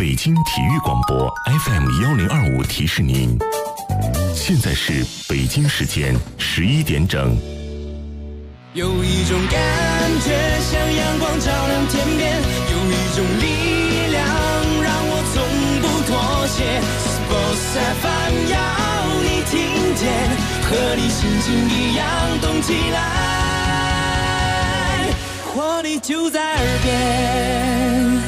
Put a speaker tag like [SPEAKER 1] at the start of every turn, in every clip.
[SPEAKER 1] 北京体育广播 FM1025提示您，现在是北京时间11点整。
[SPEAKER 2] 有一种感觉像阳光照亮天边，有一种力量让我从不妥协。Sports FM 要你听见，和你心情一样动起来，活力就在耳边。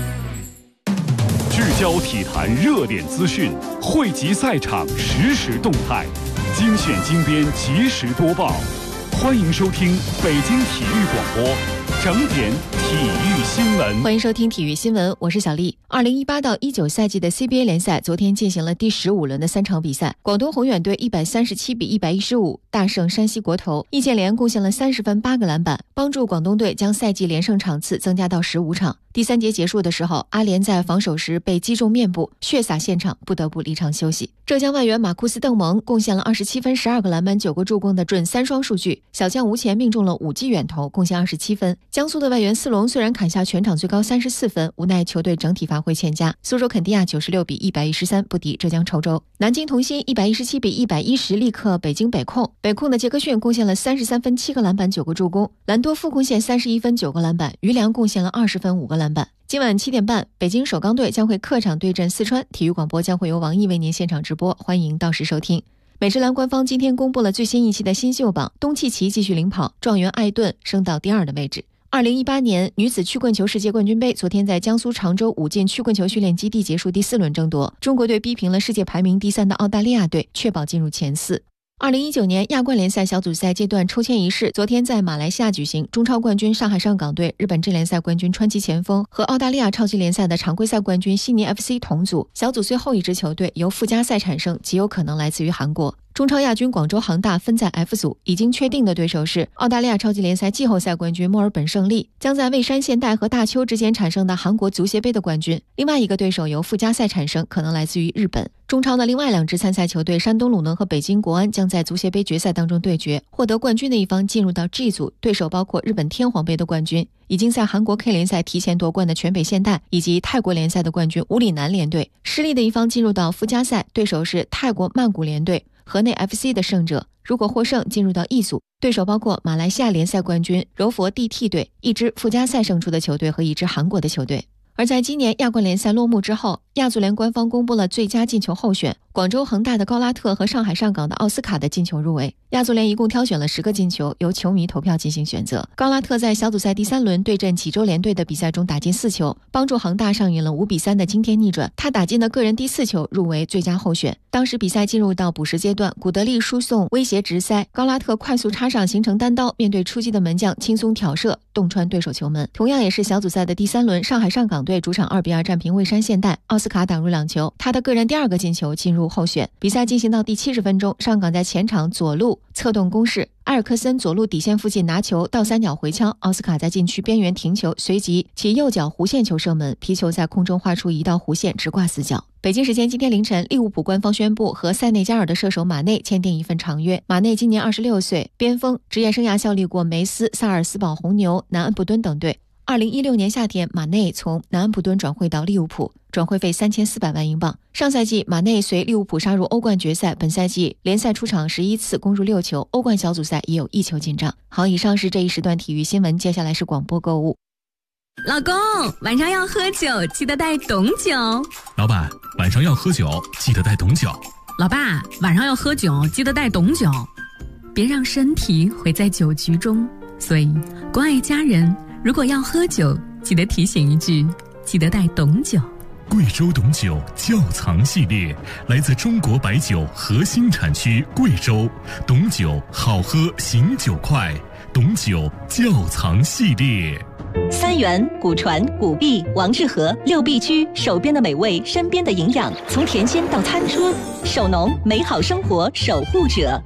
[SPEAKER 3] 聚焦体坛热点资讯，汇集赛场实时动态，精选精编及时播报。欢迎收听北京体育广播整点体育新闻。
[SPEAKER 4] 欢迎收听体育新闻，我是小丽。2018到19赛季的 CBA 联赛昨天进行了第15轮的3场比赛，广东宏远队137比115大胜山西国投，易建联贡献了30分8个篮板，帮助广东队将赛季连胜场次增加到15场。第3节结束的时候，阿联在防守时被击中面部，血洒现场，不得不离场休息。浙江外援马库斯·邓蒙贡献了27分12个篮板9个助攻的准3双数据，小将吴前命中了5记远投，贡献27分。江苏的外援斯隆虽然砍下全场最高34分，无奈球队整体发挥欠佳。苏州肯迪亚96比113不敌浙江稠州。南京同心117比110力克北京北控，北控的杰克逊贡献了33分7个篮板9个助攻，兰多夫贡献31分9个篮板，于良贡献了20分5个篮板。今晚7点半，北京首钢队将会客场对阵四川，体育广播将会由王毅为您现场直播，欢迎到时收听。美职篮官方今天公布了最新一期的新秀榜，东契奇继续领跑，状元艾顿升到第2的位置。2018年女子曲棍球世界冠军杯昨天在江苏常州武进曲棍球训练基地结束第4轮争夺，中国队逼平了世界排名第3的澳大利亚队，确保进入前4。2019年亚冠联赛小组赛阶段抽签仪式昨天在马来西亚举行，中超冠军上海上港队、日本智联赛冠军川崎前锋和澳大利亚超级联赛的常规赛冠军悉尼 FC 同组。小组最后一支球队由附加赛产生，极有可能来自于韩国。中超亚军广州恒大分在 F 组，已经确定的对手是澳大利亚超级联赛季后赛冠军墨尔本胜利，将在蔚山现代和大邱之间产生的韩国足协杯的冠军。另外一个对手由附加赛产生，可能来自于日本。中超的另外2支参赛球队山东鲁能和北京国安将在足协杯决赛当中对决，获得冠军的一方进入到 G 组，对手包括日本天皇杯的冠军，已经在韩国 K 联赛提前夺冠的全北现代，以及泰国联赛的冠军武里南联队。失利的一方进入到附加赛，对手是泰国曼谷联队，河内 FC 的胜者如果获胜进入到 E 组，对手包括马来西亚联赛冠军柔佛 DT 队，一支附加赛胜出的球队和一支韩国的球队。而在今年亚冠联赛落幕之后，亚足联官方公布了最佳进球候选，广州恒大的高拉特和上海上港的奥斯卡的进球入围。亚足联一共挑选了10个进球，由球迷投票进行选择。高拉特在小组赛第3轮对阵济州联队的比赛中打进4球，帮助恒大上演了5比3的惊天逆转，他打进的个人第4球入围最佳候选。当时比赛进入到补时阶段，古德利输送威胁直塞，高拉特快速插上形成单刀，面对出击的门将轻松挑射，洞穿对手球门。同样也是小组赛的第3轮，上海上港队主场2比2战平蔚山现代，奥斯卡打入2球，他的个人第2个进球进入候选。比赛进行到第70分钟，上港在前场左路策动攻势，埃尔克森左路底线附近拿球倒三角回敲，奥斯卡在禁区边缘停球，随即其右脚弧线球射门，皮球在空中画出一道弧线，直挂死角。北京时间今天凌晨，利物浦官方宣布和塞内加尔的射手马内签订一份长约。马内今年26岁，边锋，职业生涯效力过梅斯、萨尔斯堡红牛、南安普敦等队。2016年夏天，马内从南安普敦转会到利物浦，转会费3400万英镑。上赛季马内随利物浦杀入欧冠决赛，本赛季联赛出场11次，攻入6球，欧冠小组赛也有1球进账。好，以上是这一时段体育新闻，接下来是广播购物。
[SPEAKER 5] 老公，晚上要喝酒，记得带董酒。
[SPEAKER 6] 老板，晚上要喝酒，记得带董酒。
[SPEAKER 5] 老爸，晚上要喝酒，记得带董酒。别让身体毁在酒局中，所以关爱家人，如果要喝酒，记得提醒一句，记得带董酒。
[SPEAKER 6] 贵州董酒窖藏系列，来自中国白酒核心产区贵州，董酒好喝醒酒快，董酒窖藏系列。
[SPEAKER 7] 三元、古传、古壁、王致和6必居，手边的美味，身边的营养，从甜鲜到餐桌，守农，美好生活守护者。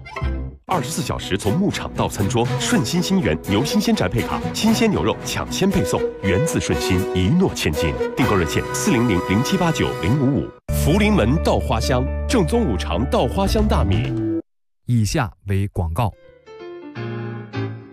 [SPEAKER 8] 24小时从牧场到餐桌，顺心新源牛新鲜宅配卡，新鲜牛肉抢先配送，源自顺心，一诺千金。订购热线400-0789-055。福临门稻花香，正宗五常稻花香大米。
[SPEAKER 9] 以下为广告。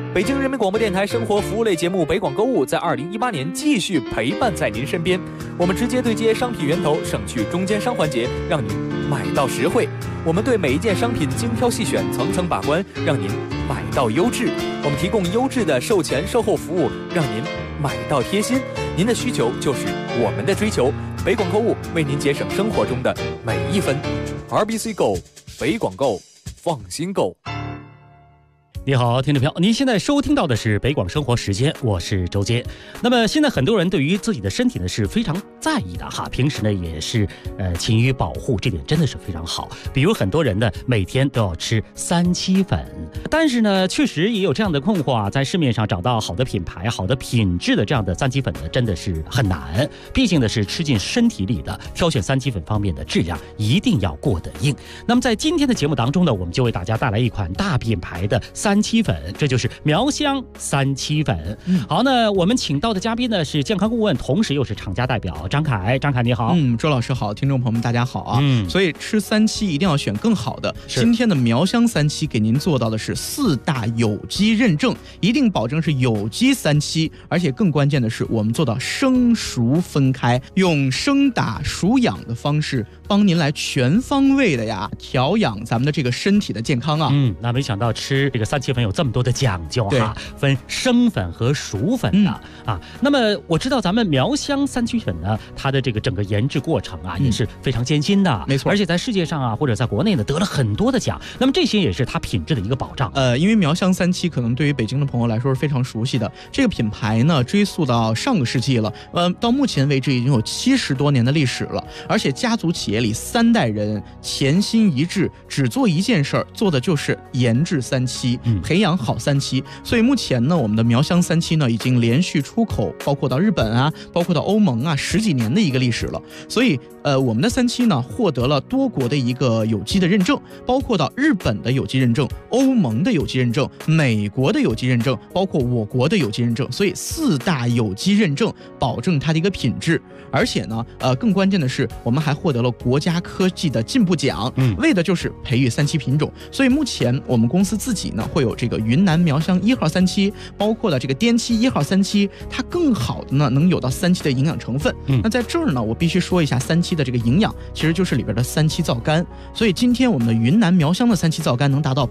[SPEAKER 9] 北京人民广播电台生活服务类节目北广购物在2018年继续陪伴在您身边。我们直接对接商品源头，省去中间商环节，让您买到实惠。我们对每一件商品精挑细选，层层把关，让您买到优质。我们提供优质的售前售后服务，让您买到贴心。您的需求就是我们的追求。北广购物为您节省生活中的每一分。RBC Go， 北广购，放心购。
[SPEAKER 10] 你好，听众朋友，您现在收听到的是北广生活时间，我是周杰。那么现在很多人对于自己的身体呢是非常在意的哈，平时呢也是勤于保护，这点真的是非常好。比如很多人呢每天都要吃3七粉，但是呢确实也有这样的困惑啊，在市面上找到好的品牌、好的品质的这样的3七粉呢真的是很难，毕竟呢是吃进身体里的，挑选3七粉方面的质量一定要过得硬。那么在今天的节目当中呢，我们就为大家带来一款大品牌的3七粉，这就是苗香3七粉。好，那我们请到的嘉宾呢是健康顾问，同时又是厂家代表张凯。张凯你好。
[SPEAKER 11] 周老师好，听众朋友们大家好啊。所以吃3七一定要选更好的。今天的苗香3七给您做到的是4大有机认证，一定保证是有机3七，而且更关键的是我们做到生熟分开，用生打熟养的方式帮您来全方位的调养咱们的这个身体的健康啊。
[SPEAKER 10] 那没想到吃这个3七粉有这么多的讲究哈，分生粉和熟粉的啊。那么我知道咱们苗香3七粉呢，它的这个整个研制过程啊也是非常艰辛的，
[SPEAKER 11] 没错，
[SPEAKER 10] 而且在世界上啊或者在国内呢得了很多的奖。那么这些也是它品质的一个保障。
[SPEAKER 11] 因为苗香3七可能对于北京的朋友来说是非常熟悉的，这个品牌呢追溯到上个世纪了，到目前为止已经有70多年的历史了，而且家族企业里3代人潜心一致，只做一件事儿，做的就是研制3七，培养好3七。所以目前呢，我们的苗香3七呢已经连续出口，包括到日本啊，包括到欧盟啊，10几年的一个历史了。所以我们的3七呢获得了多国的一个有机的认证，包括到日本的有机认证、欧盟的有机认证、美国的有机认证，包括我国的有机认证。所以4大有机认证保证它的一个品质。而且呢更关键的是我们还获得了国家科技的进步奖，为的就是培育3七品种。所以目前我们公司自己呢会有这个云南苗香1号3七，包括了这个滇七1号3七，它更好的呢能有到3七的营养成分。那在这儿呢我必须说一下3七的这个营养，其实就是里边的3七皂苷。所以今天我们的云南苗香的3七皂苷能达到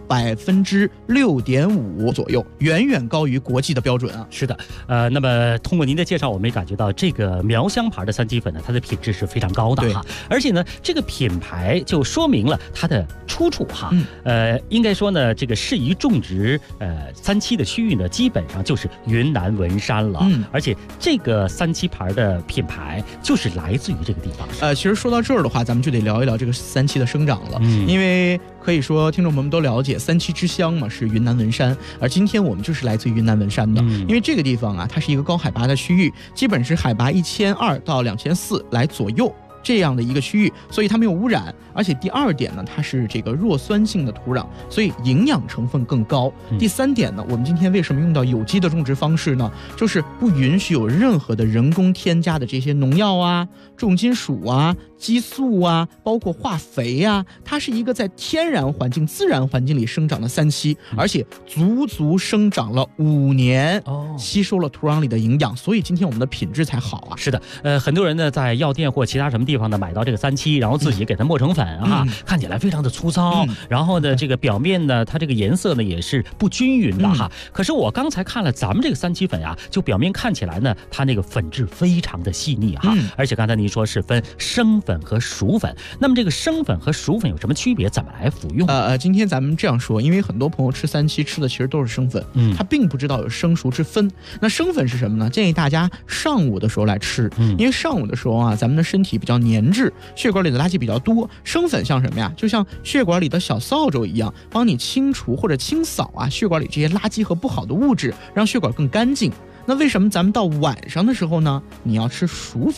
[SPEAKER 11] 6.5%左右，远远高于国际的标准啊。
[SPEAKER 10] 是的，那么通过您的介绍，我们也感觉到这个苗香牌的3七粉呢，它的品质是非常高的哈。而且呢，这个品牌就说明了它的出处哈。应该说呢，这个适宜种植3七的区域呢，基本上就是云南文山了。而且这个3七牌的品牌就是来自于这个地方。
[SPEAKER 11] 其实说到这儿的话，咱们就得聊一聊这个3七的生长了。因为可以说听众朋友们都了解3七之乡嘛是云南文山，而今天我们就是来自于云南文山的。因为这个地方啊，它是一个高海拔的区域，基本是海拔1200到2400来左右这样的一个区域，所以它没有污染。而且第2点呢，它是这个弱酸性的土壤，所以营养成分更高。第3点呢，我们今天为什么用到有机的种植方式呢？就是不允许有任何的人工添加的这些农药啊、重金属啊、激素啊，包括化肥啊，它是一个在天然环境、自然环境里生长的3七，而且足足生长了5年，吸收了土壤里的营养，所以今天我们的品质才好啊。
[SPEAKER 10] 是的，很多人呢在药店或其他什么地方呢买到这个3七，然后自己给它磨成粉啊，看起来非常的粗糙，然后呢这个表面呢它这个颜色呢也是不均匀的哈。可是我刚才看了咱们这个3七粉啊，就表面看起来呢它那个粉质非常的细腻哈，而且刚才您说是分生粉和熟粉，那么这个生粉和熟粉有什么区别？怎么来服用？
[SPEAKER 11] 今天咱们这样说，因为很多朋友吃3七吃的其实都是生粉，他并不知道有生熟之分。那生粉是什么呢？建议大家上午的时候来吃，因为上午的时候啊，咱们的身体比较粘滞，血管里的垃圾比较多。生粉像什么呀？就像血管里的小扫帚一样，帮你清除或者清扫啊血管里这些垃圾和不好的物质，让血管更干净。那为什么咱们到晚上的时候呢，你要吃熟粉？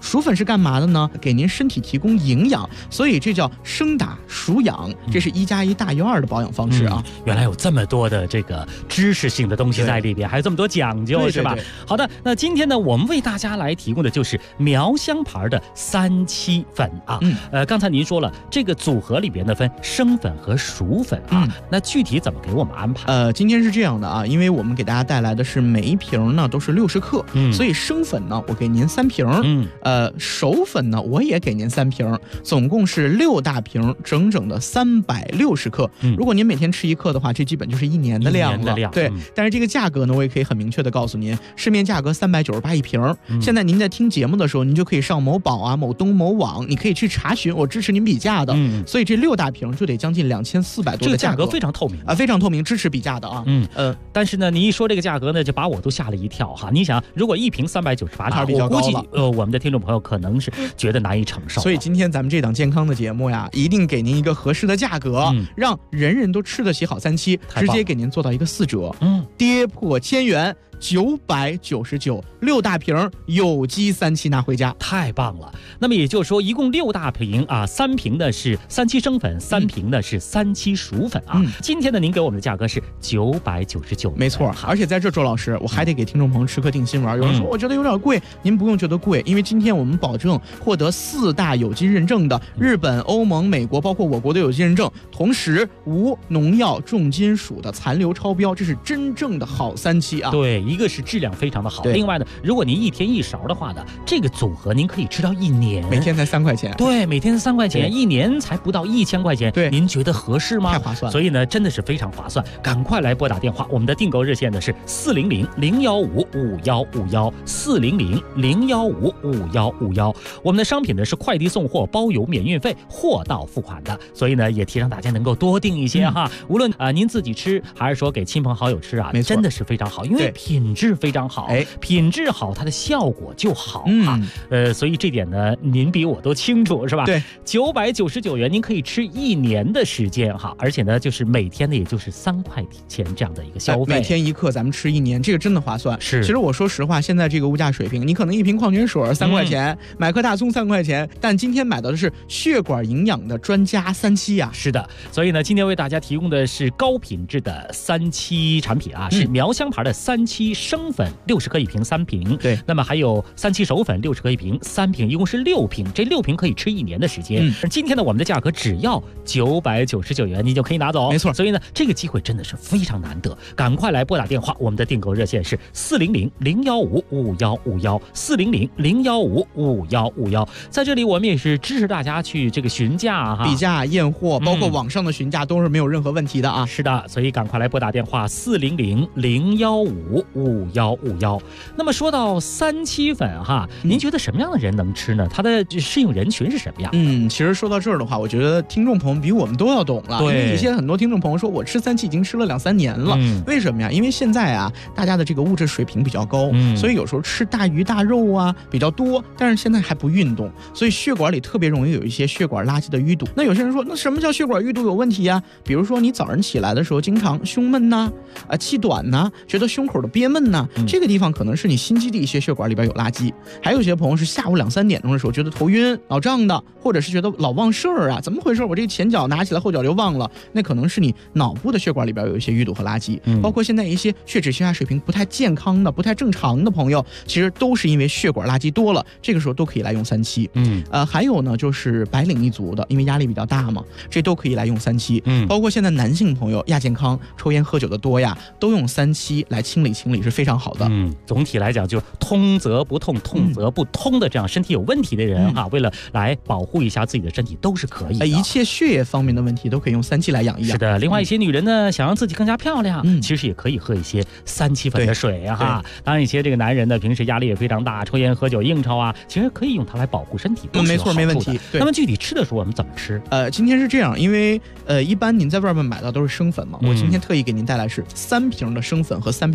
[SPEAKER 11] 薯粉是干嘛的呢？给您身体提供营养，所以这叫生打熟养，这是1+1大于2的保养方式啊。
[SPEAKER 10] 原来有这么多的这个知识性的东西在里边，还有这么多讲究，是吧？好的，那今天呢，我们为大家来提供的就是苗香牌的37粉啊。刚才您说了，这个组合里边呢分生粉和熟粉啊，那具体怎么给我们安排？
[SPEAKER 11] 今天是这样的啊，因为我们给大家带来的是每一瓶呢都是60克，所以生粉呢我给您3瓶，熟粉呢我也给您3瓶，总共是6大瓶，整整的360克。如果您每天吃1克的话，这基本就是1年的量了。对，但是这个价格呢，我也可以很明确的告诉您，市面价格398一瓶。现在您在听节目的时候，您就可以上某宝啊、某东、某网，你可以去查询，我支持您比价的。所以这6大瓶就得将近2400多的价格，
[SPEAKER 10] 这个价格非常透明
[SPEAKER 11] 啊，非常透明，支持比价的啊。
[SPEAKER 10] 但是呢，你一说这个价格呢，就把我都吓了一跳哈。你想，如果1瓶398，
[SPEAKER 11] 比较高了，
[SPEAKER 10] 我估计我们的听众朋友可能是觉得难以承受。
[SPEAKER 11] 所以今天咱们这档健康的节目呀，一定给您一个合适的价格，让人人都吃得起好37，直接给您做到一个4折，跌破1000元。999，6大瓶有机37拿回家，
[SPEAKER 10] 太棒了。那么也就是说，一共6大瓶啊，3瓶呢是37生粉，3瓶呢是37熟粉啊。今天呢，您给我们的价格是999，
[SPEAKER 11] 没错。而且在这，周老师，我还得给听众朋友吃颗定心丸。有人说我觉得有点贵，您不用觉得贵，因为今天我们保证获得4大有机认证的日本、欧盟、美国，包括我国的有机认证，同时无农药、重金属的残留超标，这是真正的好37啊。
[SPEAKER 10] 对。一个是质量非常的好，另外呢，如果您1天1勺的话呢，这个组合您可以吃到1年，
[SPEAKER 11] 每天才3块钱。
[SPEAKER 10] 对，每天3块钱，1年才不到1000块钱。
[SPEAKER 11] 对，
[SPEAKER 10] 您觉得合适吗？
[SPEAKER 11] 太划算。
[SPEAKER 10] 所以呢，真的是非常划算，赶快来拨打电话，我们的订购热线呢是400-015-5151，400-015-5151。我们的商品呢是快递送货，包邮免运费，货到付款的，所以呢也提倡大家能够多订一些哈，无论您自己吃还是说给亲朋好友吃啊，真的是非常好，因为品质非常好，品质好，它的效果就好啊。所以这点呢，您比我都清楚，是吧？
[SPEAKER 11] 对
[SPEAKER 10] ，999元您可以吃1年的时间哈，而且呢，就是每天呢，也就是3块钱这样的一个消费，
[SPEAKER 11] 每天1克，咱们吃1年，这个真的划算。
[SPEAKER 10] 是，
[SPEAKER 11] 其实我说实话，现在这个物价水平，你可能1瓶矿泉水3块钱，买颗大葱3块钱，但今天买到的是血管营养的专家37啊。
[SPEAKER 10] 是的，所以呢，今天为大家提供的是高品质的37产品啊，是苗香牌的37生粉60克1瓶3瓶，
[SPEAKER 11] 对，
[SPEAKER 10] 那么还有37熟粉60克1瓶3瓶，一共是6瓶，这6瓶可以吃1年的时间。今天呢，我们的价格只要999元，你就可以拿走，
[SPEAKER 11] 没错。
[SPEAKER 10] 所以呢，这个机会真的是非常难得，赶快来拨打电话，我们的订购热线是400-015-5151，400-015-5151。在这里，我们也是支持大家去这个询价哈，
[SPEAKER 11] 比价验货，包括网上的询价都是没有任何问题的啊。
[SPEAKER 10] 是的，所以赶快来拨打电话400-015-5151。那么说到37粉哈，您觉得什么样的人能吃呢？它的适应人群是什么样？
[SPEAKER 11] 其实说到这儿的话，我觉得听众朋友比我们都要懂了。因为有些很多听众朋友说，我吃37已经吃了2-3年了，为什么呀？因为现在啊，大家的这个物质水平比较高，所以有时候吃大鱼大肉啊比较多，但是现在还不运动，所以血管里特别容易有一些血管垃圾的淤堵。那有些人说，那什么叫血管淤堵有问题啊？比如说你早上起来的时候经常胸闷呐，气短呐，觉得胸口的憋闷呐，这个地方可能是你心肌的一些血管里边有垃圾。还有一些朋友是下午2-3点钟的时候觉得头晕脑胀的，或者是觉得老忘事儿啊，怎么回事？我这前脚拿起来后脚就忘了，那可能是你脑部的血管里边有一些淤堵和垃圾。包括现在一些血脂血压水平不太健康的、不太正常的朋友，其实都是因为血管垃圾多了，这个时候都可以来用37。还有呢，就是白领一族的，因为压力比较大嘛，这都可以来用37。包括现在男性朋友亚健康、抽烟喝酒的多呀，都用37来清理是非常好的。
[SPEAKER 10] 总体来讲，就通则不痛，痛则不通的这样身体有问题的人哈，为了来保护一下自己的身体都是可以的。
[SPEAKER 11] 一切血液方面的问题都可以用37来养一养。
[SPEAKER 10] 是的，另外一些女人呢，想让自己更加漂亮，其实也可以喝一些37粉的水哈。当然，一些这个男人呢，平时压力也非常大，抽烟喝酒应酬啊，其实可以用它来保护身体，
[SPEAKER 11] 没错，没问题。
[SPEAKER 10] 那么具体吃的时候我们怎么吃？
[SPEAKER 11] 今天是这样，因为一般您在外面买到都是生粉嘛，我今天特意给您带来是3瓶的生粉和3瓶的熟粉。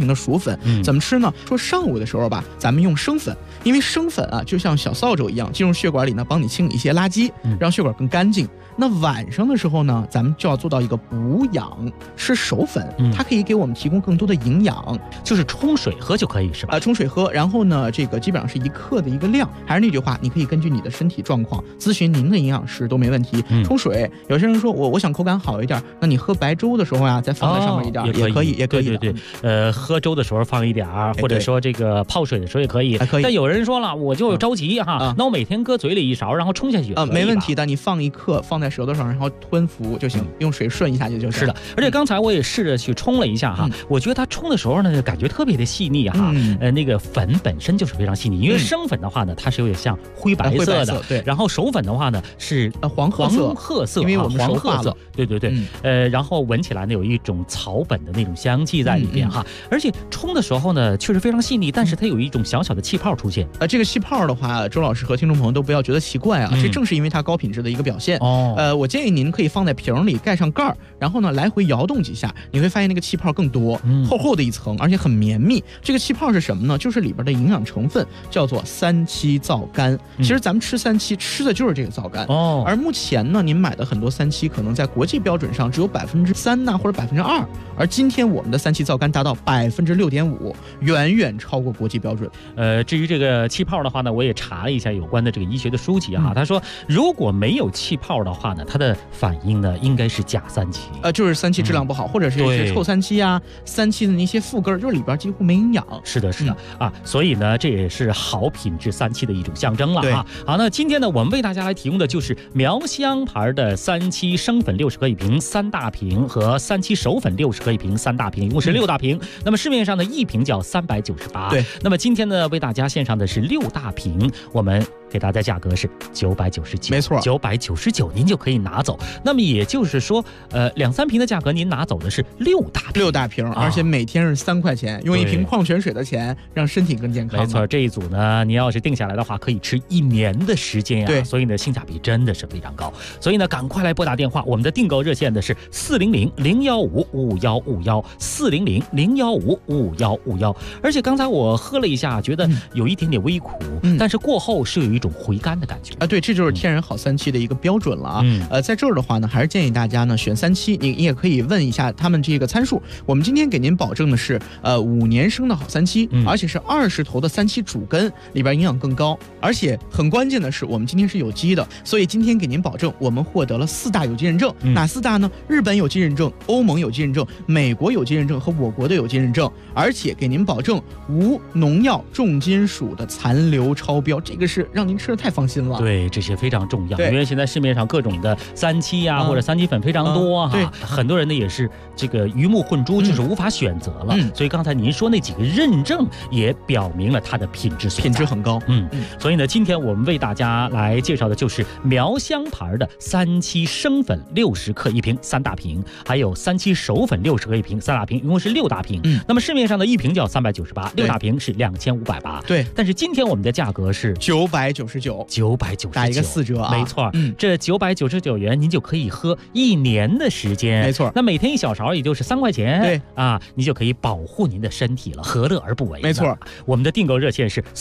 [SPEAKER 11] 粉。怎么吃呢？说上午的时候吧，咱们用生粉，因为生粉啊就像小扫帚一样进入血管里呢，帮你清理一些垃圾，让血管更干净。那晚上的时候呢，咱们就要做到一个补养，吃熟粉，它可以给我们提供更多的营养，
[SPEAKER 10] 就是冲水喝就可以是吧？
[SPEAKER 11] 冲水喝，然后呢，这个基本上是1克的一个量。还是那句话，你可以根据你的身体状况咨询您的营养师都没问题。冲水，有些人说我想口感好一点，那你喝白粥的时候呀，再放在上面一点，也可以，也可以。
[SPEAKER 10] 对，喝粥的时候放一点，或者说这个泡水的时候也可以。但有人说了，我就着急哈，那我每天搁嘴里1勺，然后冲下去
[SPEAKER 11] 没问题的。你放1克放在舌头上，然后吞服就行，用水顺一下就是。
[SPEAKER 10] 是的，而且刚才我也试着去冲了一下哈，我觉得它冲的时候呢，感觉特别的细腻哈。那个粉本身就是非常细腻，因为生粉的话呢，它是有点像灰白色的，
[SPEAKER 11] 对。
[SPEAKER 10] 然后熟粉的话呢是
[SPEAKER 11] 黄褐色，
[SPEAKER 10] 因为我们
[SPEAKER 11] 黄褐色，
[SPEAKER 10] 对。然后闻起来呢有一种草本的那种香气在里边哈，而且冲的时候呢确实非常细腻，但是它有一种小小的气泡出现。
[SPEAKER 11] 这个气泡的话，周老师和听众朋友都不要觉得奇怪啊，这正是因为它高品质的一个表现。我建议您可以放在瓶里，盖上盖儿，然后呢来回摇动几下，你会发现那个气泡更多，厚厚的一层，而且很绵密。这个气泡是什么呢？就是里边的营养成分叫做3七皂苷。其实咱们吃3七吃的就是这个皂苷。而目前呢，您买的很多3七可能在国际标准上只有3%呐，或者2%，而今天我们的3七皂苷达到6.5%，远远超过国际标准。
[SPEAKER 10] 至于这个气泡的话呢，我也查了一下有关的这个医学的书籍哈，他说如果没有气泡的话呢，它的反应呢应该是假3七，
[SPEAKER 11] 就是3七质量不好，或者是一些臭3七啊，3七的那些副根就是里边几乎没营养。
[SPEAKER 10] 是的啊，所以呢这也是好品质3七的一种象征了啊。好，那今天呢我们为大家来提供的就是苗香牌的3七生粉60克一瓶3大瓶和3七熟粉60克一瓶3大瓶，一共是6大瓶。那么市面上的一瓶叫398。
[SPEAKER 11] 对，
[SPEAKER 10] 那么今天呢为大家献上的是6大瓶，我们给大家价格是999，
[SPEAKER 11] 没错
[SPEAKER 10] ，999您就可以拿走。那么也就是说，2-3瓶的价格您拿走的是6大瓶，
[SPEAKER 11] 而且每天是3块钱，用一瓶矿泉水的钱让身体更健康。
[SPEAKER 10] 没错，这一组呢，你要是定下来的话，可以吃1年的时间呀。
[SPEAKER 11] 对，
[SPEAKER 10] 所以呢，性价比真的是非常高。所以呢，赶快来拨打电话，我们的订购热线的是400-015-5151，400-015-5151。而且刚才我喝了一下，觉得有一点点微苦，但是过后是有一种回甘的感觉
[SPEAKER 11] 啊。对，这就是天然好3七的一个标准了啊。在这儿的话呢，还是建议大家呢选3七，你也可以问一下他们这个参数。我们今天给您保证的是5年生的好3七，而且是20头的3七主根，里边营养更高，而且很关键的是我们今天是有机的，所以今天给您保证我们获得了4大有机认证。哪4大呢？日本有机认证、欧盟有机认证、美国有机认证和我国的有机认证，而且给您保证无农药、重金属的残留超标，这个是让您吃的太放心了。
[SPEAKER 10] 对，这些非常重要，因为现在市面上各种的3七啊或者3七粉非常多哈，很多人呢也是这个鱼目混珠，就是无法选择了。所以刚才您说那几个认证也表明了它的品质
[SPEAKER 11] 很高。
[SPEAKER 10] 所以呢，今天我们为大家来介绍的就是苗香牌的3七生粉60克一瓶3大瓶，还有3七熟粉60克一瓶3大瓶，一共是6大瓶。那么市面上的一瓶叫398，6大瓶是2580。
[SPEAKER 11] 对，
[SPEAKER 10] 但是今天我们的价格是
[SPEAKER 11] 999，打一个4折啊。
[SPEAKER 10] 没错，这999元您就可以喝1年的时间。
[SPEAKER 11] 没错，
[SPEAKER 10] 那每天1小勺也就是3块钱。
[SPEAKER 11] 对
[SPEAKER 10] 啊，你就可以保护您的身体了，何乐而不为？
[SPEAKER 11] 没错，
[SPEAKER 10] 我们的订购热线是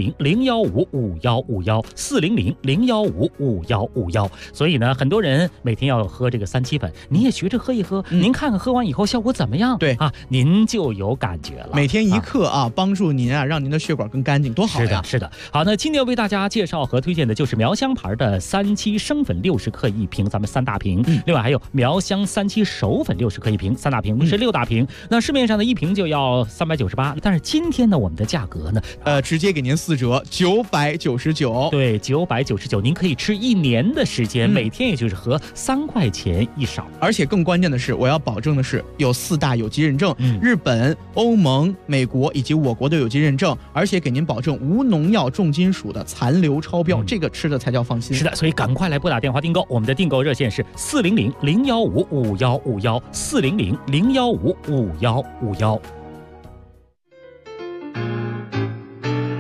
[SPEAKER 10] 400-015-5151，400-015-5151。所以呢，很多人每天要喝这个3七粉，你也学着喝一喝，您看看喝完以后效果怎么样？
[SPEAKER 11] 对
[SPEAKER 10] 啊，您就有感觉了。
[SPEAKER 11] 每天1克啊，帮助您啊，让您的血管更干净，多好呀！
[SPEAKER 10] 是的。好，那今天为大家介绍和推荐的就是苗香牌的3七生粉60克一瓶，咱们3大瓶。另外还有苗香3七熟粉60克一瓶，3大瓶是6大瓶。那市面上的一瓶就要398，但是今天呢，我们的价格呢，
[SPEAKER 11] 直接给您4折，999。
[SPEAKER 10] 对，999，您可以吃1年的时间，每天也就是喝3块钱1勺。
[SPEAKER 11] 而且更关键的是，我要保证的是有4大有机认证，日本、欧盟、美国以及我国的有机认证，而且给您保证无农药、重金属的残留超标，这个吃的才叫放心。
[SPEAKER 10] 是的，所以赶快来拨打电话订购，我们的订购热线是400-015-5151，400-015-5151。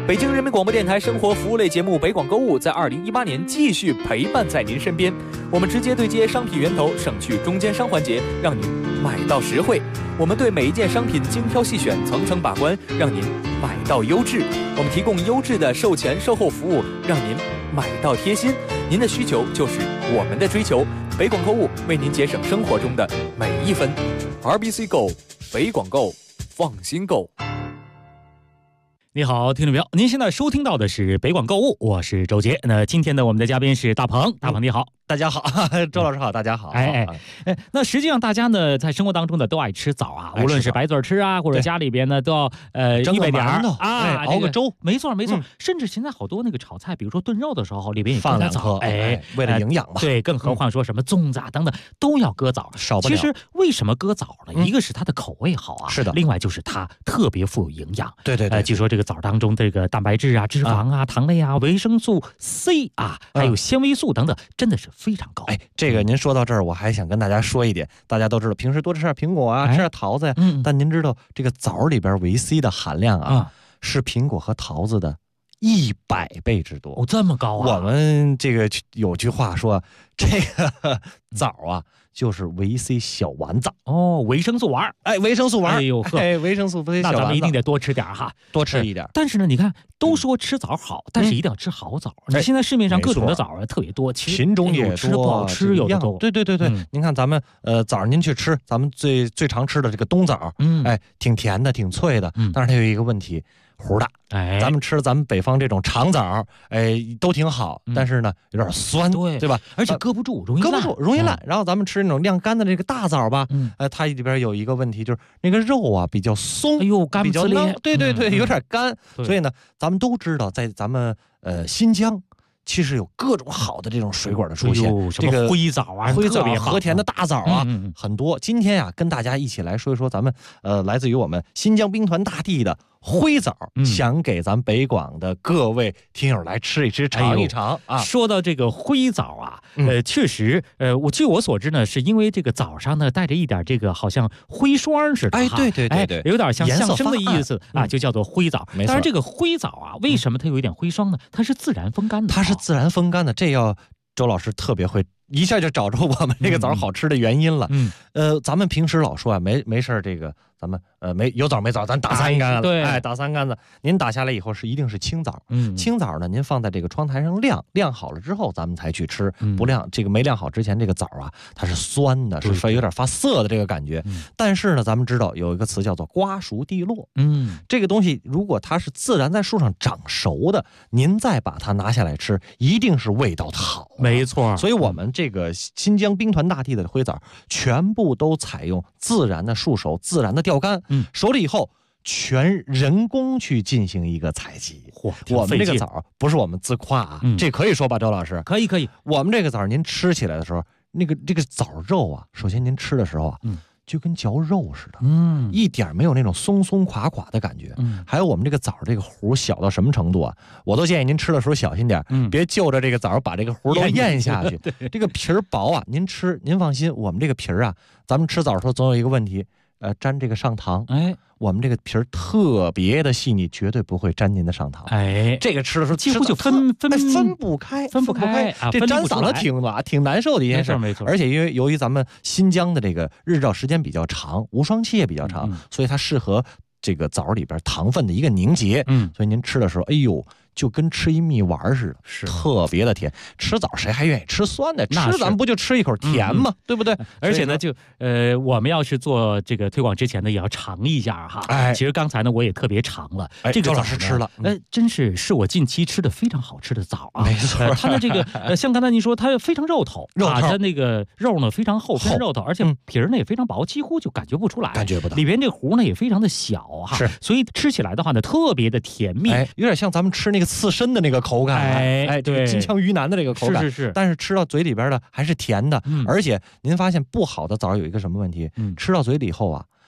[SPEAKER 9] 北京人民广播电台生活服务类节目《北广购物》在2018年继续陪伴在您身边。我们直接对接商品源头，省去中间商环节，让您买到实惠。我们对每一件商品精挑细选，层层把关，让您买到优质。我们提供优质的售前售后服务，让您买到贴心。您的需求就是我们的追求。北广购物为您节省生活中的每一分。RBC Go， 北广购，放心购。
[SPEAKER 10] 你好，听众朋友，您现在收听到的是北广购物，我是周杰。那今天呢，我们的嘉宾是大鹏，大鹏你好。
[SPEAKER 12] 大家好，周老师好，大家好。
[SPEAKER 10] 那实际上大家呢，在生活当中呢，都爱吃枣啊，无论是白嘴吃啊，或者家里边呢，都要
[SPEAKER 12] 蒸个馒头
[SPEAKER 10] 啊，
[SPEAKER 12] 熬个粥，
[SPEAKER 10] 没错没错。甚至现在好多那个炒菜，比如说炖肉的时候，里边也
[SPEAKER 12] 放
[SPEAKER 10] 点枣，
[SPEAKER 12] 为了营养嘛。
[SPEAKER 10] 对，更何况说什么粽子啊等等，都要搁枣，
[SPEAKER 12] 少不了。
[SPEAKER 10] 其实为什么搁枣呢？一个是它的口味好啊，
[SPEAKER 12] 是的。
[SPEAKER 10] 另外就是它特别富有营养。
[SPEAKER 12] 对。
[SPEAKER 10] 据说这个枣当中这个蛋白质啊、脂肪啊、糖类啊、维生素 C 啊，还有纤维素等等，真的是非常高。
[SPEAKER 12] 这个您说到这儿，我还想跟大家说一点，大家都知道平时多吃点苹果啊，吃点桃子呀，但您知道这个枣里边维 C 的含量啊，是苹果和桃子的100倍之多。
[SPEAKER 10] 这么高啊！
[SPEAKER 12] 我们这个有句话说，这个枣啊，就是维 C 小丸子
[SPEAKER 10] 维生素丸。
[SPEAKER 12] 维生素丸。
[SPEAKER 10] 哎呦呵，
[SPEAKER 12] 维生素 C 小丸子，
[SPEAKER 10] 那咱们一定得多吃点哈，
[SPEAKER 12] 多吃一点。
[SPEAKER 10] 但是呢，你看都说吃枣好，但是一定要吃好枣。现在市面上各种的枣啊特别多，其实
[SPEAKER 12] 品种也
[SPEAKER 10] 吃不好吃，有的都。
[SPEAKER 12] 对。您看咱们枣您去吃，咱们最常吃的这个冬枣，挺甜的，挺脆的，但是它有一个问题。核大，咱们吃咱们北方这种长枣，都挺好，但是呢有点酸，对吧？
[SPEAKER 10] 而且搁不住，容
[SPEAKER 12] 易烂。然后咱们吃那种晾干的这个大枣吧，它里边有一个问题，就是那个肉啊比较松，
[SPEAKER 10] 干
[SPEAKER 12] 比较嫩，对，有点干。
[SPEAKER 10] 所
[SPEAKER 12] 以呢，咱们都知道，在咱们新疆。其实有各种好的这种水果的出现，
[SPEAKER 10] 这个灰枣啊，
[SPEAKER 12] 特别和甜的大枣啊，很多。今天呀，跟大家一起来说一说咱们来自于我们新疆兵团大地的灰枣，想给咱北广的各位听友来吃一吃、尝一尝啊。
[SPEAKER 10] 说到这个灰枣啊，确实，据我所知呢，是因为这个枣上呢带着一点这个好像灰霜似的，
[SPEAKER 12] 对，
[SPEAKER 10] 有点像象征的意思啊，就叫做灰枣。当然，这个灰枣啊，为什么它有一点灰霜呢？它是自然风干的，
[SPEAKER 12] 它是自然风干的，这要周老师特别会。一下就找着我们这个枣好吃的原因了。咱们平时老说啊，没事这个咱们有枣没枣，咱打3竿子。
[SPEAKER 10] 对，
[SPEAKER 12] 打3竿子。您打下来以后一定是青枣。青枣呢，您放在这个窗台上晾好了之后，咱们才去吃。不晾这个没晾好之前，这个枣啊，它是酸的，是有点发涩的这个感觉。但是呢，咱们知道有一个词叫做瓜熟蒂落。这个东西如果它是自然在树上长熟的，您再把它拿下来吃，一定是味道好。
[SPEAKER 10] 没错。
[SPEAKER 12] 所以我们这个新疆兵团大地的灰枣全部都采用自然的树熟、自然的钓干，熟了以后全人工去进行一个采集。我们这个枣不是我们自夸啊，这可以说吧，周老师？
[SPEAKER 10] 可以。
[SPEAKER 12] 我们这个枣您吃起来的时候，这个枣肉啊，首先您吃的时候啊，就跟嚼肉似的，一点没有那种松松垮垮的感觉。还有我们这个枣这个核小到什么程度啊？我都建议您吃的时候小心点，别就着这个枣把这个核都咽下去。这个皮儿薄啊，您放心，我们这个皮儿啊，咱们吃枣的时候总有一个问题，沾这个上膛。我们这个皮儿特别的细腻，绝对不会沾您的上膛。这个吃的时候
[SPEAKER 10] 几乎就分
[SPEAKER 12] 不开，
[SPEAKER 10] 这
[SPEAKER 12] 沾嗓子挺难受的一件事。
[SPEAKER 10] 没错。
[SPEAKER 12] 而且由于咱们新疆的这个日照时间比较长，无霜期也比较长，所以它适合这个枣里边糖分的一个凝结。所以您吃的时候，哎呦，就跟吃一蜜丸似的，是特别的甜。吃枣谁还愿意吃酸的？吃咱们不就吃一口甜吗？对不对？
[SPEAKER 10] 而且呢，就我们要是做这个推广之前呢，也要尝一下哈。其实刚才呢，我也特别尝了，这个
[SPEAKER 12] 周老师吃了，
[SPEAKER 10] 真是我近期吃的非常好吃的枣啊。
[SPEAKER 12] 没错，
[SPEAKER 10] 它的这个像刚才您说，它非常肉头，它那个肉呢非常厚，非常肉头，而且皮儿呢也非常薄，几乎就感觉不出来，
[SPEAKER 12] 感觉不到。
[SPEAKER 10] 里边这核呢也非常的小哈，所以吃起来的话呢，特别的甜蜜，
[SPEAKER 12] 有点像咱们吃那个刺身的那个口感，
[SPEAKER 10] 对，
[SPEAKER 12] 金枪鱼腩的这个口感，
[SPEAKER 10] 是。
[SPEAKER 12] 但是吃到嘴里边的还是甜的，而且您发现不好的枣有一个什么问题？吃到嘴里以后啊，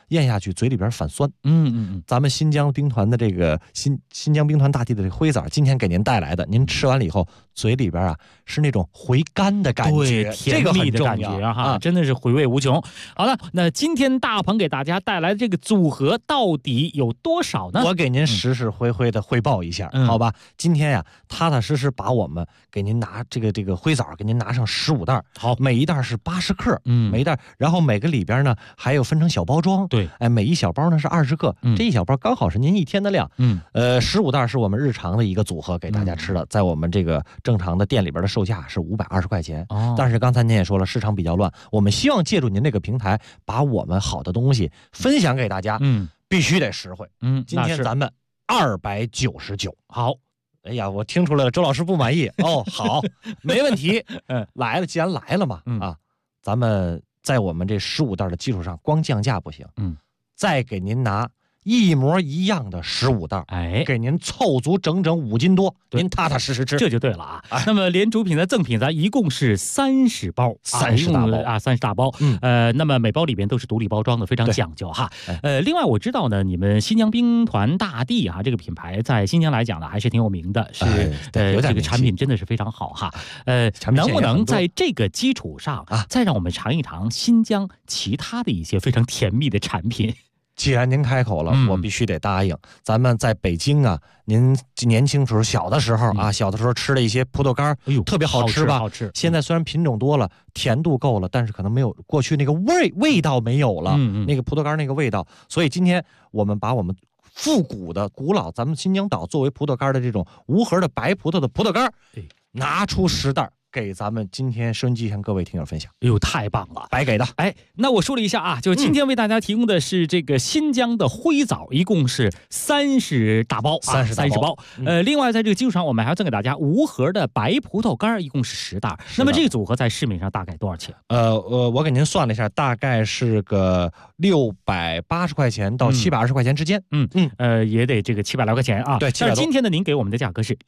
[SPEAKER 12] 咽下去嘴里边反酸。咱们新疆兵团的这个新疆兵团大地的这个灰枣，今天给您带来的，您吃完了以后，嘴里边啊是那种回甘的感觉，
[SPEAKER 10] 对，甜蜜的感觉哈，真的是回味无穷。好了，那今天大鹏给大家带来的这个组合到底有多少呢？
[SPEAKER 12] 我给您实实灰灰的汇报一下，好吧？今天呀，踏踏实实把我们给您拿这个灰枣给您拿上15袋，
[SPEAKER 10] 好，
[SPEAKER 12] 每一袋是80克，每一袋，然后每个里边呢还有分成小包装，
[SPEAKER 10] 对，
[SPEAKER 12] 每一小包呢是20克，这一小包刚好是您1天的量，15袋是我们日常的一个组合给大家吃的，在我们这个正常的店里边的售价是520块钱，但是刚才您也说了，市场比较乱，我们希望借助您这个平台，把我们好的东西分享给大家，必须得实惠，今天咱们299，
[SPEAKER 10] 好。
[SPEAKER 12] 哎呀，我听出来了，周老师不满意哦。好，没问题。来了，既然来了嘛，咱们在我们这15袋的基础上，光降价不行，再给您拿一模一样的15袋，给您凑足整整5斤多，您踏踏实实吃，
[SPEAKER 10] 这就对了啊。那么连主品的赠品咱一共是30包
[SPEAKER 12] ，30大包
[SPEAKER 10] 啊，30大包。那么每包里边都是独立包装的，非常讲究哈。另外我知道呢，你们新疆兵团大地啊这个品牌在新疆来讲呢还是挺有名的，是这个产品真的是非常好哈。能不能在这个基础上再让我们尝一尝新疆其他的一些非常甜蜜的产品？
[SPEAKER 12] 既然您开口了，我必须得答应。咱们在北京啊，您年轻时候、小的时候啊，小的时候吃了一些葡萄干，特别好吃吧？
[SPEAKER 10] 好吃。
[SPEAKER 12] 现在虽然品种多了，甜度够了，但是可能没有过去那个味道没有了，那个葡萄干那个味道。所以今天我们把我们复古的、古老咱们新疆岛作为葡萄干的这种无核的白葡萄的葡萄干，拿出10袋。给咱们今天收音机上各位听友分享，
[SPEAKER 10] 哎呦，太棒了，
[SPEAKER 12] 白给的。
[SPEAKER 10] 那我说了一下啊，就是今天为大家提供的是这个新疆的灰枣，一共是30大包，30包。另外在这个基础上，我们还要赠给大家无核的白葡萄干，一共是10袋。那么这个组合在市面上大概多少钱？
[SPEAKER 12] 我给您算了一下，大概是个680块钱到720块钱之间。
[SPEAKER 10] 也得这个700来块钱啊。
[SPEAKER 12] 对，
[SPEAKER 10] 但是今天呢，您给我们的价格是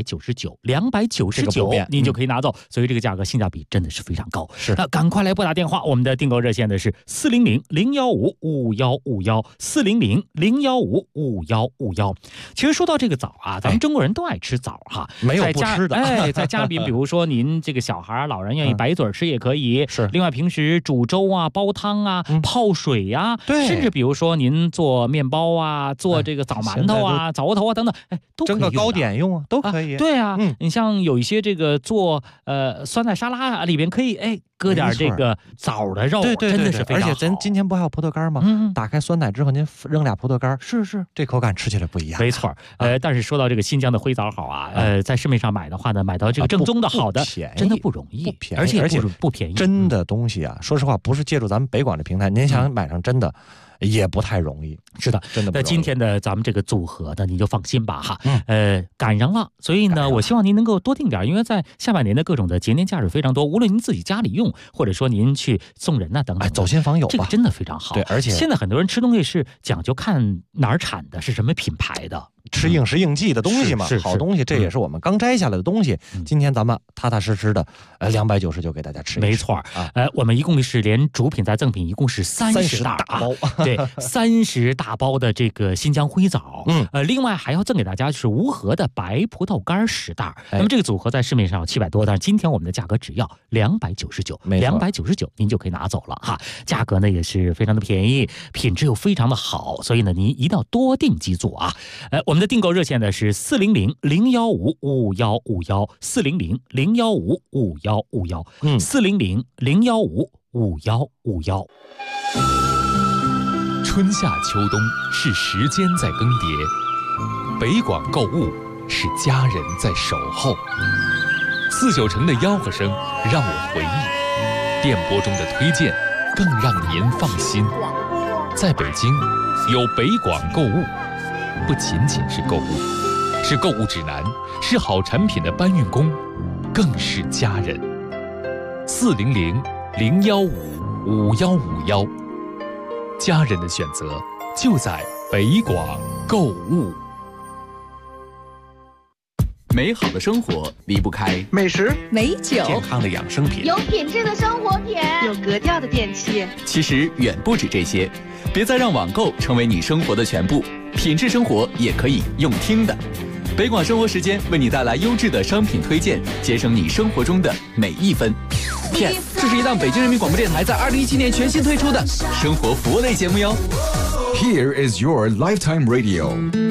[SPEAKER 10] 299，您就可以拿走。所以这个价格性价比真的是非常高。
[SPEAKER 12] 是，
[SPEAKER 10] 那赶快来拨打电话，我们的订购热线的是400-015-5151，400-015-5151。其实说到这个枣啊，咱们中国人都爱吃枣哈，
[SPEAKER 12] 没有不吃的。
[SPEAKER 10] 在家里，比如说您这个小孩、老人愿意白嘴吃也可以。
[SPEAKER 12] 是，
[SPEAKER 10] 另外平时煮粥啊、煲汤啊、泡水呀，
[SPEAKER 12] 对，
[SPEAKER 10] 甚至比如说您做面包啊、做这个枣馒头啊、枣窝头啊等等，都可以
[SPEAKER 12] 蒸个糕点用啊，都可以。
[SPEAKER 10] 对啊，你像有一些这个做酸菜沙拉里边可以搁点这个枣的肉，真的是非常好。
[SPEAKER 12] 而且咱今天不还有葡萄干吗？打开酸奶之后，您扔俩葡萄干，
[SPEAKER 10] 是
[SPEAKER 12] 这口感吃起来不一样。
[SPEAKER 10] 没错，但是说到这个新疆的灰枣好啊，在市面上买的话呢，买到这个正宗的好的，真的不容易，
[SPEAKER 12] 不便宜，
[SPEAKER 10] 而且不便宜。
[SPEAKER 12] 真的东西啊，说实话，不是借助咱们北广的平台，您想买上真的。也不太容易，
[SPEAKER 10] 是的，
[SPEAKER 12] 真的。
[SPEAKER 10] 那今天的咱们这个组合呢，你就放心吧哈。赶上了，所以呢，我希望您能够多订点，因为在下半年的各种的节年假日非常多，无论您自己家里用，或者说您去送人呐等等，
[SPEAKER 12] 走亲访友吧，
[SPEAKER 10] 这个真的非常好。
[SPEAKER 12] 对，而且
[SPEAKER 10] 现在很多人吃东西是讲究看哪儿产的，是什么品牌的。
[SPEAKER 12] 吃应时应季的东西嘛，
[SPEAKER 10] 是
[SPEAKER 12] 好东西，这也是我们刚摘下来的东西。今天咱们踏踏实实的，299给大家吃。
[SPEAKER 10] 没错，我们一共是连主品再赠品，一共是30大包，对，30大包的这个新疆灰枣。另外还要赠给大家是无核的白葡萄干10袋。那么这个组合在市面上有700多，但是今天我们的价格只要299，299您就可以拿走了哈。价格呢也是非常的便宜，品质又非常的好，所以呢您一定要多订几组啊。我们的订购热线呢是400-015-5151，400-015-5151，400-015-5151。
[SPEAKER 6] 春夏秋冬是时间在更迭，北广购物是家人在守候。4-9城的吆喝声让我回忆，电波中的推荐更让您放心。在北京有北广购物，不仅仅是购物，是购物指南，是好产品的搬运工，更是家人。400-015-5151，家人的选择就在北广购物。
[SPEAKER 13] 美好的生活离不开
[SPEAKER 14] 美食、
[SPEAKER 15] 美酒、
[SPEAKER 1] 健康的养生品、
[SPEAKER 16] 有品质的生活品、
[SPEAKER 15] 有格调的电器。
[SPEAKER 13] 其实远不止这些，别再让网购成为你生活的全部，品质生活也可以用听的。北广生活时间为你带来优质的商品推荐，节省你生活中的每一分。PS， 这是一档北京人民广播电台在2017年全新推出的生活服务类节目哟。
[SPEAKER 17] Here is your lifetime radio。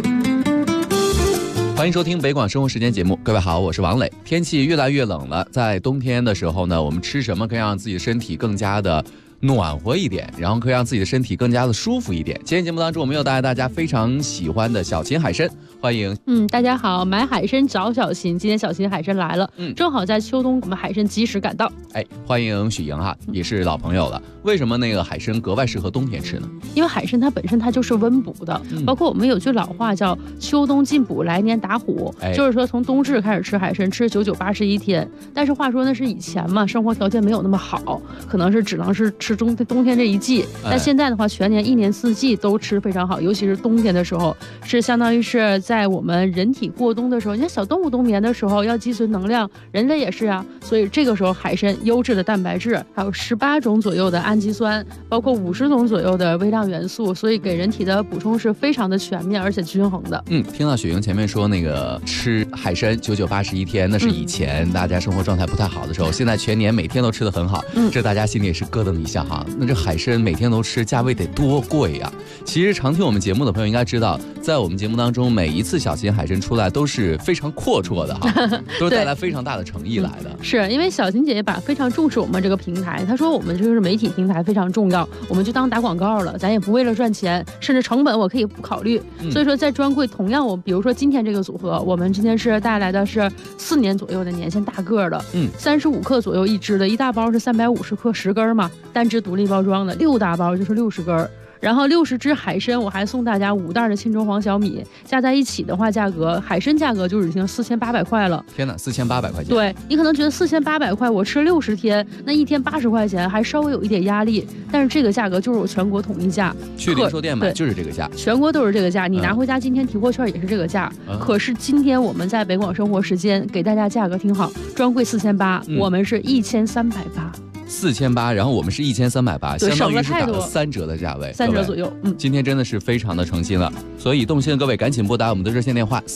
[SPEAKER 13] 欢迎收听北广生活时间节目，各位好，我是王磊。天气越来越冷了，在冬天的时候呢，我们吃什么可以让自己的身体更加的暖和一点，然后可以让自己的身体更加的舒服一点。今天节目当中，我们又带来大家非常喜欢的小秦海参，欢迎。
[SPEAKER 18] 大家好，买海参找小秦，今天小秦海参来了，正好在秋冬，我们海参及时赶到。
[SPEAKER 13] 欢迎许莹哈，也是老朋友了。为什么那个海参格外适合冬天吃呢？
[SPEAKER 18] 因为海参它本身它就是温补的，包括我们有句老话叫秋冬进补，来年打虎，就是说从冬至开始吃海参，吃99、81天。但是话说那是以前嘛，生活条件没有那么好，可能是只能是吃冬天这一季。但现在的话，全年1年4季都吃非常好，尤其是冬天的时候，是相当于是在我们人体过冬的时候，你看小动物冬眠的时候要积存能量，人类也是啊，所以这个时候海参优质的蛋白质，还有18种左右的氨基酸，包括50种左右的微量元素，所以给人体的补充是非常的全面而且均衡的。
[SPEAKER 13] 听到雪莹前面说那个吃海参99、81天，那是以前大家生活状态不太好的时候，现在全年每天都吃得很好，这大家心里也是咯噔一下哈。那这海参每天都吃，价位得多贵呀？其实常听我们节目的朋友应该知道，在我们节目当中，每一次小秦海参出来都是非常阔绰的哈，都是带来非常大的诚意来的。
[SPEAKER 18] 是因为小秦姐姐非常重视我们这个平台，她说我们就是媒体平台非常重要，我们就当打广告了，咱也不为了赚钱，甚至成本我可以不考虑。所以说在专柜同样，我比如说今天这个组合，我们今天是带来的是4年左右的年限大个的，35克左右一支的，一大包是350克10根嘛，单支独立包装的，6大包就是60根。然后60只海参，我还送大家5袋的沁州黄小米，加在一起的话，价格海参价格就已经4800块了。
[SPEAKER 13] 天哪，4800块钱！
[SPEAKER 18] 对，你可能觉得4800块，我吃60天，那一天80块钱，还稍微有一点压力。但是这个价格就是我全国统一价，
[SPEAKER 13] 去零售店买就是这个价，
[SPEAKER 18] 全国都是这个价。你拿回家今天提货券也是这个价。可是今天我们在北广生活时间给大家价格挺好，专柜4800，我们是1380。
[SPEAKER 13] 4800，然后我们是1380，相当于是打了3折的价位，3
[SPEAKER 18] 折左右。
[SPEAKER 13] 今天真的是非常的诚心了，所以动心的各位赶紧拨打我们的热线电话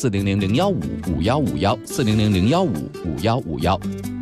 [SPEAKER 13] 400-015-5151，400-015-5151。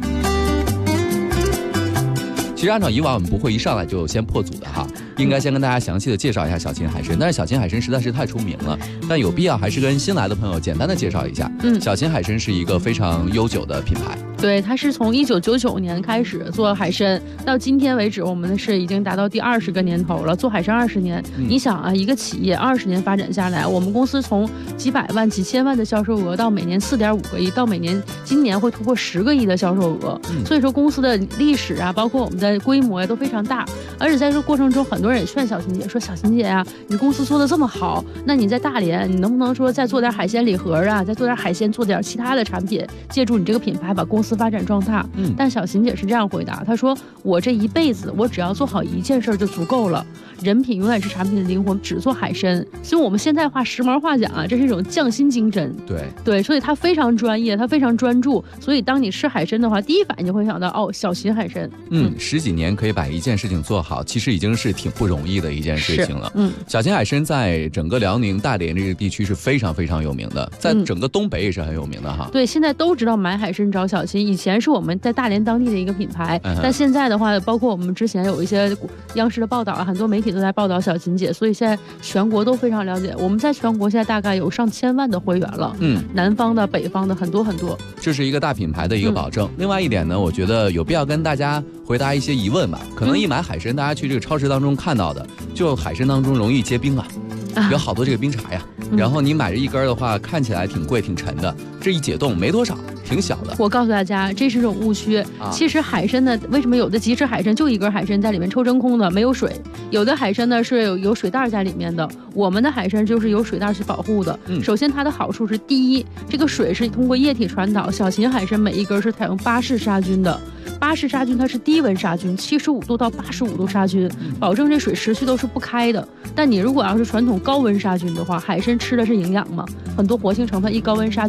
[SPEAKER 13] 其实按照以往我们不会一上来就先破组的哈，应该先跟大家详细的介绍一下小秦海参，但是小秦海参实在是太出名了，但有必要还是跟新来的朋友简单的介绍一下。小秦海参是一个非常悠久的品牌。
[SPEAKER 18] 对，它是从1999年开始做海参，到今天为止，我们是已经达到第20个年头了，做海参20年。你想啊，一个企业20年发展下来，我们公司从几百万、几千万的销售额，到每年4.5个亿，到今年会突破10个亿的销售额。所以说公司的历史啊，包括我们的规模呀，都非常大。而且在这个过程中，很多人也劝小秦姐说：“小秦姐呀，你公司做的这么好，那你在大连，你能不能说再做点海鲜礼盒啊，再做点海鲜，做点其他的产品，借助你这个品牌把公司发展壮大？”但小秦姐是这样回答，她说：“我这一辈子，我只要做好一件事就足够了。人品永远是产品的灵魂，只做海参。所以我们现在时髦话讲啊，这是一种匠心精神。对，所以他非常专业，他非常专注。所以当你吃海参的话，第一反应就会想到小秦海参。
[SPEAKER 13] 10几年可以把一件事情做好，其实已经是挺不容易的一件事情了。小秦海参在整个辽宁大连这个地区是非常非常有名的，在整个东北也是很有名的哈。
[SPEAKER 18] 对，现在都知道买海参找小秦，以前是我们在大连当地的一个品牌，但现在的话，包括我们之前有一些央视的报道啊，很多媒体都在报道小秦姐，所以现在全国都非常了解。我们在全国现在大概有上千万的会员了，南方的、北方的很多很多，
[SPEAKER 13] 这是一个大品牌的一个保证。另外一点呢，我觉得有必要跟大家回答一些疑问吧。可能一买海参，大家去这个超市当中看到的，就海参当中容易结冰啊，有好多这个冰碴呀，然后你买这一根的话，看起来挺贵挺沉的，这一解冻没多少，挺小的。
[SPEAKER 18] 我告诉大家，这是种误区。其实海参呢，为什么有的即食海参就一根海参在里面抽真空的，没有水；有的海参呢是有水袋在里面的。我们的海参就是有水袋去保护的。首先它的好处是，第一，这个水是通过液体传导。小秦海参每一根是采用巴氏杀菌的。巴氏杀菌它是低温杀菌，75度到85度杀菌，保证这水持续都是不开的。但你如果要是传统高温杀菌的话，海参吃的是营养嘛，很多活性成分一高温杀菌就杀灭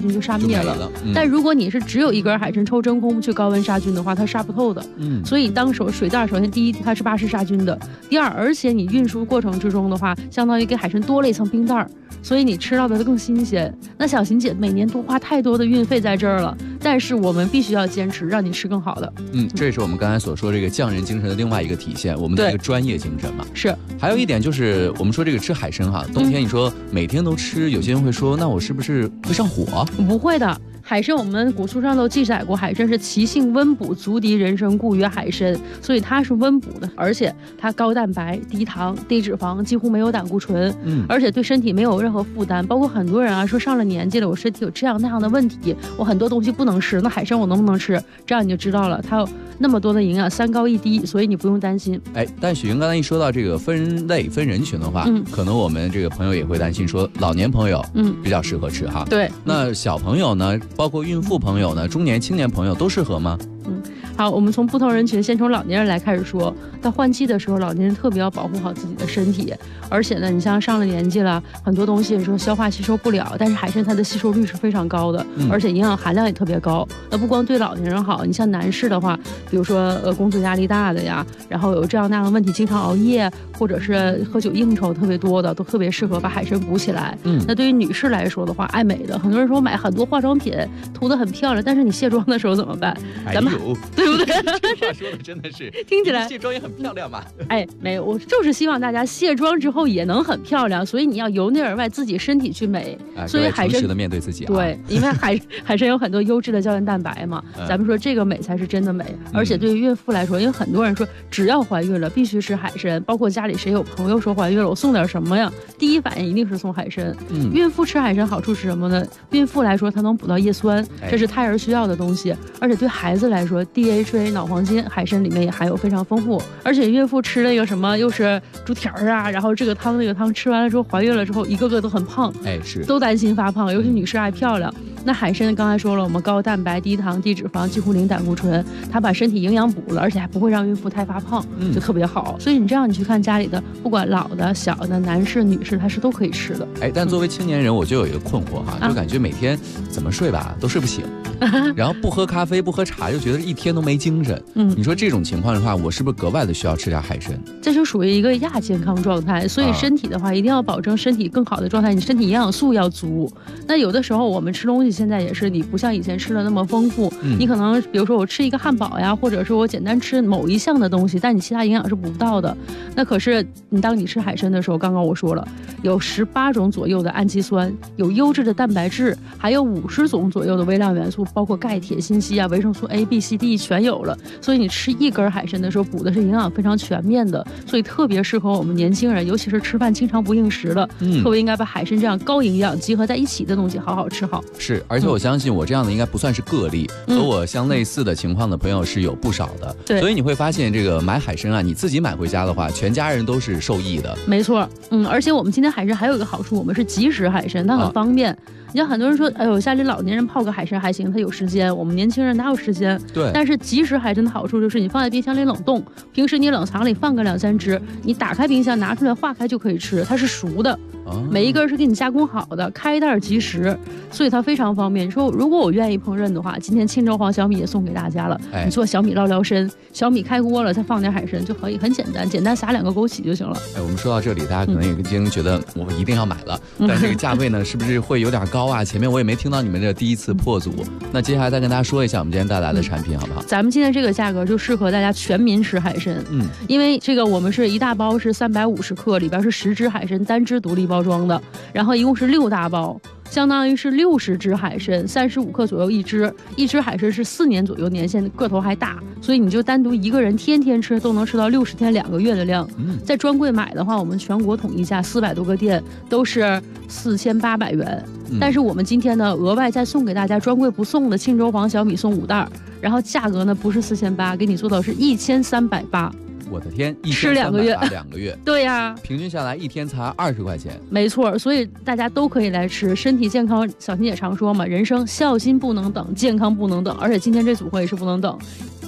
[SPEAKER 18] 灭了。但如果你是只有一根海参抽真空去高温杀菌的话，它杀不透的。所以当水袋首先第一它是巴氏杀菌的，第二而且你运输过程之中的话，相当于给海参多了一层冰袋，所以你吃到的更新鲜。那小邢姐每年多花太多的运费在这儿了，但是我们必须要坚持，让你吃更好的。
[SPEAKER 13] 这也是我们刚才所说这个匠人精神的另外一个体现，我们的一个专业精神嘛。
[SPEAKER 18] 是。
[SPEAKER 13] 还有一点就是我们说这个吃海参哈，冬天你说每天都吃，有些人会说那我是不是会上火？
[SPEAKER 18] 不会的。海参我们古书上都记载过，海参是其性温补，足敌人参，故曰海参，所以它是温补的，而且它高蛋白、低糖、低脂肪，几乎没有胆固醇，而且对身体没有任何负担。包括很多人啊说上了年纪了，我身体有这样那样的问题，我很多东西不能吃，那海参我能不能吃？这样你就知道了，它有那么多的营养，3高1低，所以你不用担心。
[SPEAKER 13] 但许云刚才一说到这个分类分人群的话，可能我们这个朋友也会担心说，老年朋友比较适合吃哈。
[SPEAKER 18] 对，
[SPEAKER 13] 那小朋友呢，包括孕妇朋友呢，中年青年朋友都适合吗？
[SPEAKER 18] 好，我们从不同人群，先从老年人来开始说。到换季的时候，老年人特别要保护好自己的身体，而且呢，你像上了年纪了，很多东西你说消化吸收不了，但是海参它的吸收率是非常高的，而且营养含量也特别高。那不光对老年人好，你像男士的话，比如说工作压力大的呀，然后有这样那样的问题，经常熬夜或者是喝酒应酬特别多的，都特别适合把海参补起来。那对于女士来说的话，爱美的，很多人说买很多化妆品涂得很漂亮，但是你卸妆的时候怎么办？咱们对不对？
[SPEAKER 13] 这话说的真的是
[SPEAKER 18] 听起来
[SPEAKER 13] 卸妆也很漂亮嘛。
[SPEAKER 18] 没有，我就是希望大家卸妆之后也能很漂亮，所以你要由内而外自己身体去美。所以海参诚
[SPEAKER 13] 实的面对自己
[SPEAKER 18] 对，因为海参有很多优质的胶原蛋白嘛，咱们说这个美才是真的美。而且对于孕妇来说，因为很多人说只要怀孕了必须吃海参，包括家里谁有朋友说怀孕了，我送点什么呀？第一反应一定是送海参。孕妇吃海参好处是什么呢？孕妇来说，它能补到叶酸，这是胎儿需要的东西。而且对孩子来说 ，DHA 脑黄金海参里面也含有非常丰富。而且孕妇吃那个什么又是猪蹄儿啊，然后这个汤那个汤吃完了之后，怀孕了之后一个个都很胖，
[SPEAKER 13] 是
[SPEAKER 18] 都担心发胖，尤其女士爱漂亮。那海参刚才说了，我们高蛋白、低糖、低脂肪，几乎零胆固醇，它把身体营养补了，而且还不会让孕妇太发胖，就特别好。所以你这样你去看家里的，不管老的、小的、男士、女士，它是都可以吃的。
[SPEAKER 13] 但作为青年人，我就有一个困惑哈，就感觉每天怎么睡吧都睡不醒，然后不喝咖啡、不喝茶，就觉得一天都没精神。你说这种情况的话，我是不是格外的需要吃点海参？
[SPEAKER 18] 这就属于一个亚健康状态，所以身体的话一定要保证身体更好的状态，你身体营养素要足。那有的时候我们吃东西现在也是，你不像以前吃的那么丰富，你可能比如说我吃一个汉堡呀，或者是我简单吃某一项的东西，但你其他营养是补不到的。那可是当你吃海参的时候，刚刚我说了，有18种左右的氨基酸，有优质的蛋白质，还有50种左右的微量元素，包括钙、铁、锌、硒啊，维生素 A、B、C、D 全有了。所以你吃一根海参的时候，补的是营养非常全面的，所以特别适合我们年轻人，尤其是吃饭经常不应时的，特别应该把海参这样高营养集合在一起的东西好好吃好。
[SPEAKER 13] 是，而且我相信我这样的应该不算是个例，和我相类似的情况的朋友是有不少的。
[SPEAKER 18] 对，
[SPEAKER 13] 所以你会发现这个买海参啊，你自己买回家的话，全家人都是受益的。
[SPEAKER 18] 没错，而且我们今天海参还有一个好处，我们是即食海参，它很方便。你像很多人说，哎呦，家里老年人泡个海参还行，他有时间，我们年轻人哪有时间？
[SPEAKER 13] 对。
[SPEAKER 18] 但是即食海参的好处就是你放在冰箱里冷冻，平时你冷藏里放个2、3只，你打开冰箱拿出来化开就可以吃，它是熟的。每一根是给你加工好的，开袋即食，所以它非常方便。你说如果我愿意烹饪的话，今天清粥黄小米也送给大家了。你做小米捞捞参，小米开锅了，再放点海参就可以，很简单，简单撒2个枸杞就行了。
[SPEAKER 13] 我们说到这里，大家可能已经觉得我一定要买了，但这个价位呢，是不是会有点高啊？前面我也没听到你们这第一次破组，那接下来再跟大家说一下我们今天带来的产品好不好？
[SPEAKER 18] 咱们今天这个价格就适合大家全民吃海参，因为这个我们是一大包是350克，里边是10只海参单只独立包装的，然后一共是6大包，相当于是60只海参，35克左右一只，一只海参是4年左右年限，个头还大，所以你就单独一个人天天吃都能吃到60天2个月的量。在专柜买的话，我们全国统一价400多个店都是4800元，但是我们今天呢额外再送给大家专柜不送的庆州黄小米送5袋，然后价格呢不是4800，给你做到是1380。
[SPEAKER 13] 我的天，
[SPEAKER 18] 吃2个月
[SPEAKER 13] ，2个月，
[SPEAKER 18] 对呀，
[SPEAKER 13] 平均下来一天才20块钱，
[SPEAKER 18] 没错，所以大家都可以来吃，身体健康。小新也常说嘛，人生孝心不能等，健康不能等，而且今天这组合也是不能等。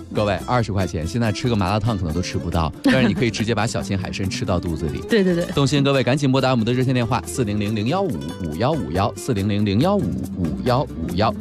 [SPEAKER 13] 各位20块钱，现在吃个麻辣烫可能都吃不到，但是你可以直接把小秦海参吃到肚子里。
[SPEAKER 18] 对对对，
[SPEAKER 13] 动心各位赶紧拨打我们的热线电话400-015-5151，400-015-5151。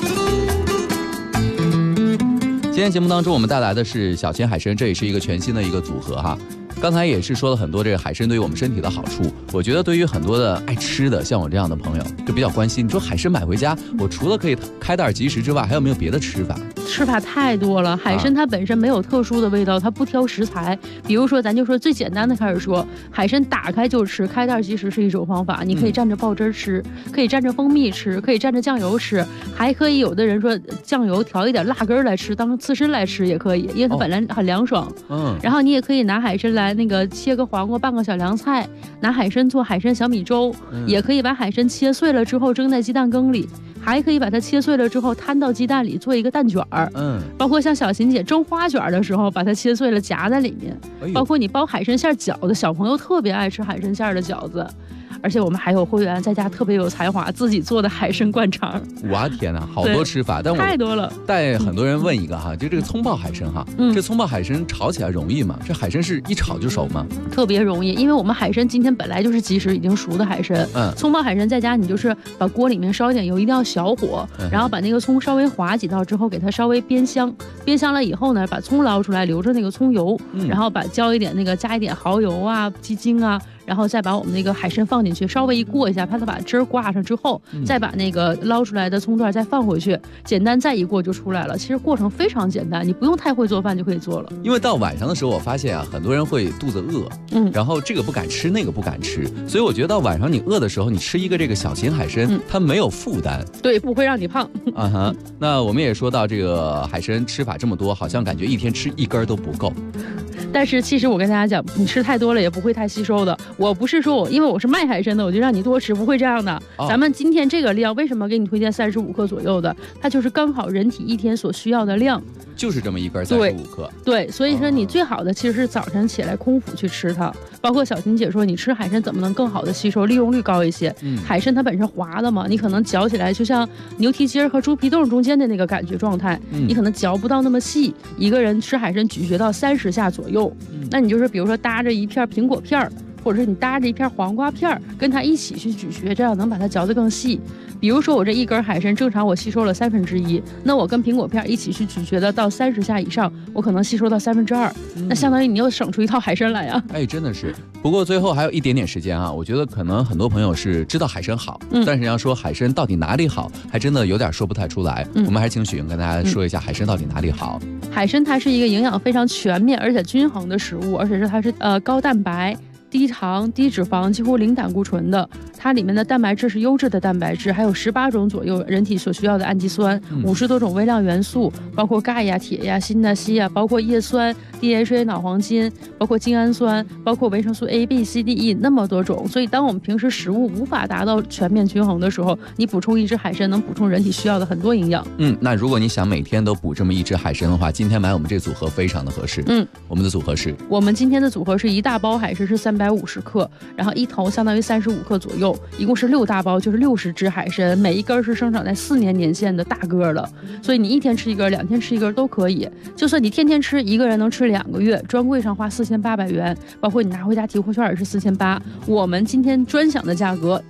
[SPEAKER 13] 今天节目当中我们带来的是小秦海参，这也是一个全新的一个组合哈。刚才也是说了很多这个海参对于我们身体的好处，我觉得对于很多的爱吃的像我这样的朋友就比较关心，你说海参买回家，我除了可以开袋即食之外，还有没有别的吃法？
[SPEAKER 18] 吃法太多了，海参它本身没有特殊的味道，它不挑食材。比如说咱就说最简单的开始说，海参打开就吃，开袋即食是一种方法，你可以蘸着爆汁吃，可以蘸着蜂蜜吃，可以蘸着酱油吃，还可以有的人说酱油调一点辣根来吃，当刺身来吃也可以，因为它本来很凉爽。然后你也可以拿海参来那个切个黄瓜拌个小凉菜，拿海参做海参小米粥，也可以把海参切碎了之后蒸在鸡蛋羹里，还可以把它切碎了之后摊到鸡蛋里做一个蛋卷儿。包括像小秦姐蒸花卷的时候，把它切碎了夹在里面。包括你包海参馅饺子，小朋友特别爱吃海参馅的饺子。而且我们还有会员在家特别有才华，自己做的海参灌肠。
[SPEAKER 13] 哇天哪，好多吃法，但我
[SPEAKER 18] 太多了。
[SPEAKER 13] 带很多人问一个哈，就这个葱爆海参哈，这葱爆海参炒起来容易吗？这海参是一炒就熟吗？
[SPEAKER 18] 特别容易，因为我们海参今天本来就是即食已经熟的海参。葱爆海参在家你就是把锅里面烧一点油，一定要小火，然后把那个葱稍微划几道之后，给它稍微煸香，煸香了以后呢，把葱捞出来，留着那个葱油，然后加一点蚝油啊、鸡精啊。然后再把我们那个海参放进去，稍微一过一下，怕它把汁儿挂上之后，再把那个捞出来的葱段再放回去，简单再一过就出来了。其实过程非常简单，你不用太会做饭就可以做了。
[SPEAKER 13] 因为到晚上的时候，我发现啊，很多人会肚子饿，然后这个不敢吃，那个不敢吃，所以我觉得到晚上你饿的时候，你吃一个这个小秦海参，它没有负担，
[SPEAKER 18] 对，不会让你胖。
[SPEAKER 13] 那我们也说到这个海参吃法这么多，好像感觉一天吃一根都不够。
[SPEAKER 18] 但是其实我跟大家讲，你吃太多了也不会太吸收的。我不是说因为我是卖海参的，我就让你多吃，不会这样的。咱们今天这个量，为什么给你推荐35克左右的？它就是刚好人体一天所需要的量，
[SPEAKER 13] 就是这么一根35克。
[SPEAKER 18] 对，所以说你最好的其实是早晨起来空腹去吃它。包括小秦姐说，你吃海参怎么能更好的吸收，利用率高一些？海参它本身滑的嘛，你可能嚼起来就像牛蹄筋和猪皮冻中间的那个感觉状态，你可能嚼不到那么细。一个人吃海参咀嚼到30下左右，那你就是比如说搭着一片苹果片，或者是你搭着一片黄瓜片，跟它一起去咀嚼，这样能把它嚼得更细。比如说我这一根海参正常我吸收了1/3，那我跟苹果片一起去咀嚼的到30下以上，我可能吸收到2/3，那相当于你又省出一套海参来啊！
[SPEAKER 13] 真的是。不过最后还有一点点时间啊，我觉得可能很多朋友是知道海参好，但是要说海参到底哪里好，还真的有点说不太出来。我们还是请许莹跟大家说一下海参到底哪里好。
[SPEAKER 18] 海参它是一个营养非常全面而且均衡的食物，而且它是高蛋白、低糖、低脂肪，几乎零胆固醇的。它里面的蛋白质是优质的蛋白质，还有18种左右人体所需要的氨基酸，50多种微量元素，包括钙呀、铁呀、锌呐、硒呀，包括叶酸、DHA 脑黄金，包括精氨酸，包括维生素 A、B、C、D、E 那么多种。所以当我们平时食物无法达到全面均衡的时候，你补充一只海参能补充人体需要的很多营养。
[SPEAKER 13] 那如果你想每天都补这么一只海参的话，今天买我们这组合非常的合适。我们的组合是，
[SPEAKER 18] 我们今天的组合是一大包海参是350克，然后一头相当于35克左右，一共是6大包，就是60只海参，每一根是生长在4年年限的大个了，所以你1天吃一根，2天吃一根都可以。就算你天天吃，一个人能吃2个月，专柜上花4800元，包括你拿回家提货券也是4800，我们今天专享的价格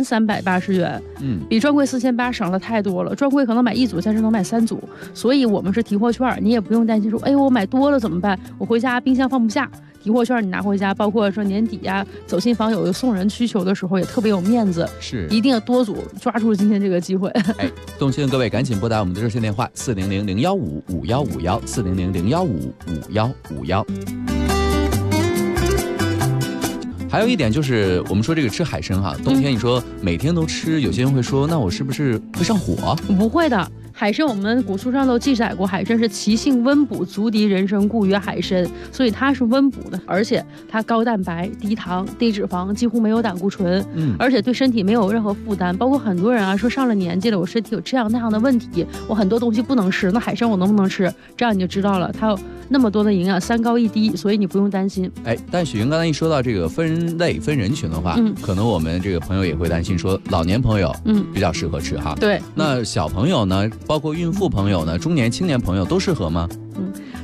[SPEAKER 18] 1380元，比专柜4800省了太多了。专柜可能买1组，但是能买3组，所以我们是提货券，你也不用担心说，我买多了怎么办？我回家冰箱放不下。提货券你拿回家，包括说年底呀、走亲访友有送人需求的时候，也特别有面子。
[SPEAKER 13] 是，
[SPEAKER 18] 一定要多组，抓住今天这个机会。
[SPEAKER 13] 动心的各位赶紧拨打我们的热线电话400-015-5151，400-015-5151。还有一点就是，我们说这个吃海参哈，冬天你说每天都吃，有些人会说，那我是不是会上火？
[SPEAKER 18] 不会的。海参我们古书上都记载过，海参是其性温补，足敌人参，故曰海参，所以它是温补的，而且它高蛋白、低糖、低脂肪，几乎没有胆固醇，而且对身体没有任何负担。包括很多人啊说上了年纪了，我身体有这样那样的问题，我很多东西不能吃，那海参我能不能吃？这样你就知道了，它有那么多的营养，3高1低，所以你不用担心。
[SPEAKER 13] 但许莹刚才一说到这个分类分人群的话，可能我们这个朋友也会担心说，老年朋友比较适合吃哈。
[SPEAKER 18] 对，
[SPEAKER 13] 那小朋友呢，包括孕妇朋友呢，中年青年朋友都适合吗？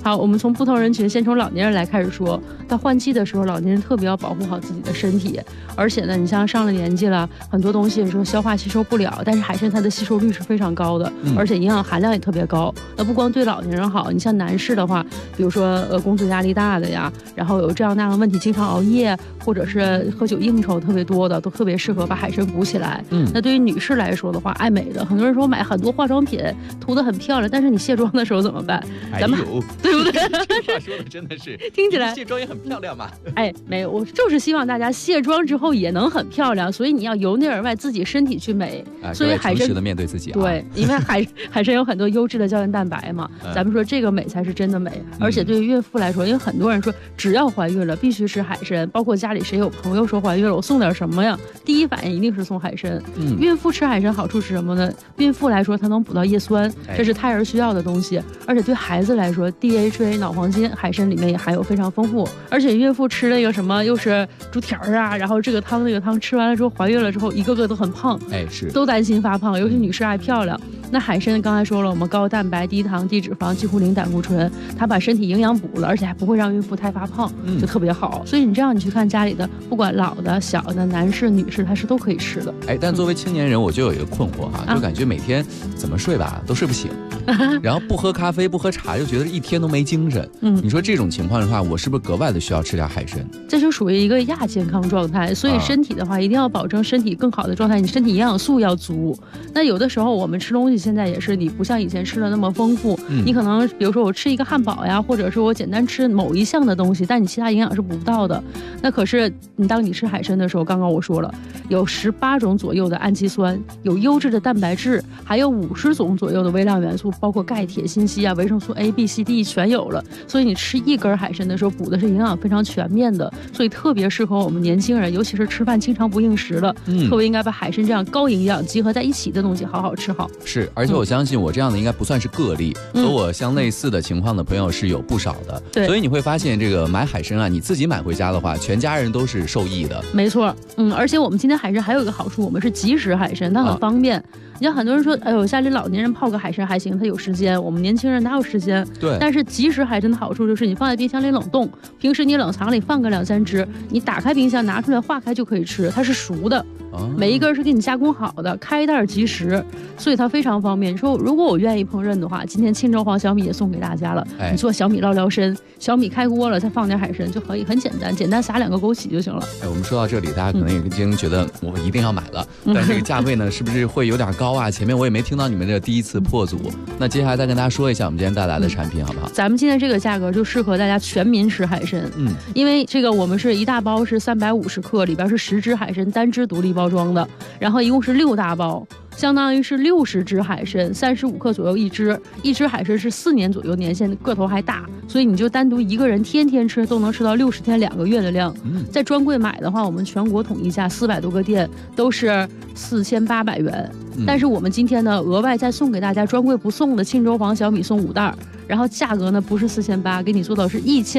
[SPEAKER 18] 好，我们从不同人群，先从老年人来开始说。到换季的时候，老年人特别要保护好自己的身体，而且呢，你像上了年纪了，很多东西说消化吸收不了，但是海参它的吸收率是非常高的，而且营养含量也特别高。那不光对老年人好，你像男士的话，比如说工作压力大的呀，然后有这样那样的问题，经常熬夜或者是喝酒应酬特别多的，都特别适合把海参补起来。那对于女士来说的话，爱美的，很多人说买很多化妆品涂得很漂亮，但是你卸妆的时候怎么办？咱们对不对？
[SPEAKER 13] 这话说的真的是，
[SPEAKER 18] 听起来
[SPEAKER 13] 卸妆也很漂亮嘛。
[SPEAKER 18] 哎，没有，我就是希望大家卸妆之后也能很漂亮，所以你要由内而外自己身体去美。所以海参
[SPEAKER 13] 诚实的面对自己啊。
[SPEAKER 18] 对，因为海参有很多优质的胶原蛋白嘛，咱们说这个美才是真的美。而且对于孕妇来说，因为很多人说只要怀孕了必须吃海参，包括家里谁有朋友说怀孕了，我送点什么呀？第一反应一定是送海参。孕妇吃海参好处是什么呢？孕妇来说，它能补到叶酸，这是胎儿需要的东西。而且对孩子来说 ，DHA 脑黄金海参里面也含有非常丰富。而且孕妇吃那个什么又是猪蹄儿啊，然后这个汤那个汤，吃完了之后怀孕了之后，一个个都很胖，
[SPEAKER 13] 是
[SPEAKER 18] 都担心发胖，尤其女士爱漂亮。那海参刚才说了，我们高蛋白、低糖、低脂肪，几乎零胆固醇，它把身体营养补了，而且还不会让孕妇太发胖，就特别好。所以你这样你去看家里的，不管老的、小的、男士、女士，它是都可以吃的。
[SPEAKER 13] 但作为青年人，我就有一个困惑哈，就感觉每天怎么睡吧都睡不醒，然后不喝咖啡、不喝茶，就觉得一天都没精神。你说这种情况的话，我是不是格外的需要吃点海参？
[SPEAKER 18] 这就属于一个亚健康状态，所以身体的话一定要保证身体更好的状态，你身体营养素要足。那有的时候我们吃东西现在也是，你不像以前吃的那么丰富，你可能比如说我吃一个汉堡呀，或者是我简单吃某一项的东西，但你其他营养是补不到的。那可是当你吃海参的时候，刚刚我说了，有18种左右的氨基酸，有优质的蛋白质，还有50种左右的微量元素，包括钙、铁、锌、硒啊，维生素 A、B、C、D 全有了。所以你吃一根海参的时候，补的是营养非常全面的，所以特别适合我们年轻人，尤其是吃饭经常不应时了，特别应该把海参这样高营养集合在一起的东西好好吃好。
[SPEAKER 13] 是，而且我相信我这样的应该不算是个例，和我相类似的情况的朋友是有不少的。所以你会发现这个买海参啊，你自己买回家的话，全家人都是受益的。
[SPEAKER 18] 没错，而且我们今天海参还有一个好处，我们是即食海参，它很方便。你像很多人说，哎呦，家里老年人泡个海参还行，他有时间，我们年轻人哪有时间？
[SPEAKER 13] 对。
[SPEAKER 18] 但是即食海参的好处就是，你放在冰箱里冷冻，平时你冷藏里放个2-3只，你打开冰箱拿出来化开就可以吃，它是熟的，每一根是给你加工好的，开袋即食，所以它非常方便。你说如果我愿意烹饪的话，今天清粥黄小米也送给大家了。你做小米捞捞参，小米开锅了，再放点海参就可以，很简单，简单撒2个枸杞就行了。
[SPEAKER 13] 我们说到这里，大家可能已经觉得我一定要买了，但这个价位呢，是不是会有点高啊？前面我也没听到你们这第一次破组，那接下来再跟大家说一下我们今天带来的产品好不好？
[SPEAKER 18] 咱们今天这个价格就适合大家全民吃海参，因为这个我们是一大包是350克，里边是10只海参单只独立包装的，然后一共是6大包。相当于是60只海参，35克左右一只，一只海参是4年左右年限，个头还大，所以你就单独一个人天天吃都能吃到60天2个月的量。在专柜买的话，我们全国统一价400多个店都是4800元，但是我们今天呢额外再送给大家专柜不送的庆州黄小米送5袋，然后价格呢不是4800，给你做到是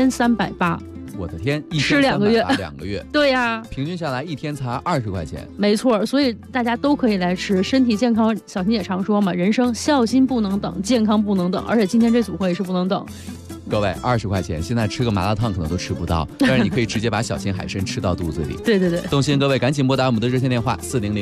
[SPEAKER 18] 1380。
[SPEAKER 13] 我的天，
[SPEAKER 18] 吃2个月
[SPEAKER 13] ，2个月，
[SPEAKER 18] 对呀，
[SPEAKER 13] 平均下来一天才20块钱，
[SPEAKER 18] 没错，所以大家都可以来吃，身体健康。小新也常说嘛，人生孝心不能等，健康不能等，而且今天这组合也是不能等。
[SPEAKER 13] 各位20块钱，现在吃个麻辣烫可能都吃不到，但是你可以直接把小心海参吃到肚子里。
[SPEAKER 18] 对对对，
[SPEAKER 13] 动心各位赶紧拨打我们的热线电话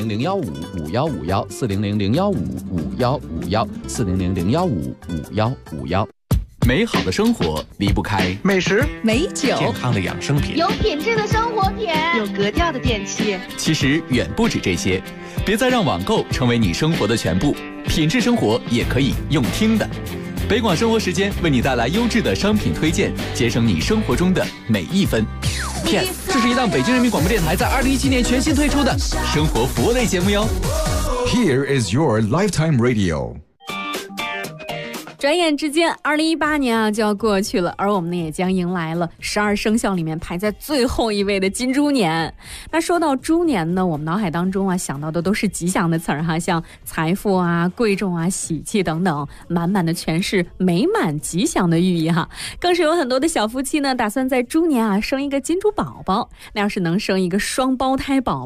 [SPEAKER 13] 400-015-5151，400-015-5151，400-015-5151。美好的生活离不开
[SPEAKER 17] 美食、
[SPEAKER 15] 美酒、
[SPEAKER 1] 健康的养生品，
[SPEAKER 15] 有品质的生活品，有格调的电器。
[SPEAKER 9] 其实远不止这些，别再让网购成为你生活的全部，品质生活也可以用听的。北广生活时间为你带来优质的商品推荐，节省你生活中的每一分。P.S. 这是一档北京人民广播电台在2017年全新推出的生活服务类节目哟。
[SPEAKER 17] Here is your lifetime radio。
[SPEAKER 5] 转眼之间2018年啊就要过去了，而我们呢也将迎来了12生肖里面排在最后一位的金猪年。那说到猪年呢，我们脑海当中啊想到的都是吉祥的词儿哈，像财富啊、贵重啊、喜气等等，满满的全是美满吉祥的寓意哈。更是有很多的小夫妻呢打算在猪年啊生一个金猪宝宝，那要是能生一个双胞胎宝宝，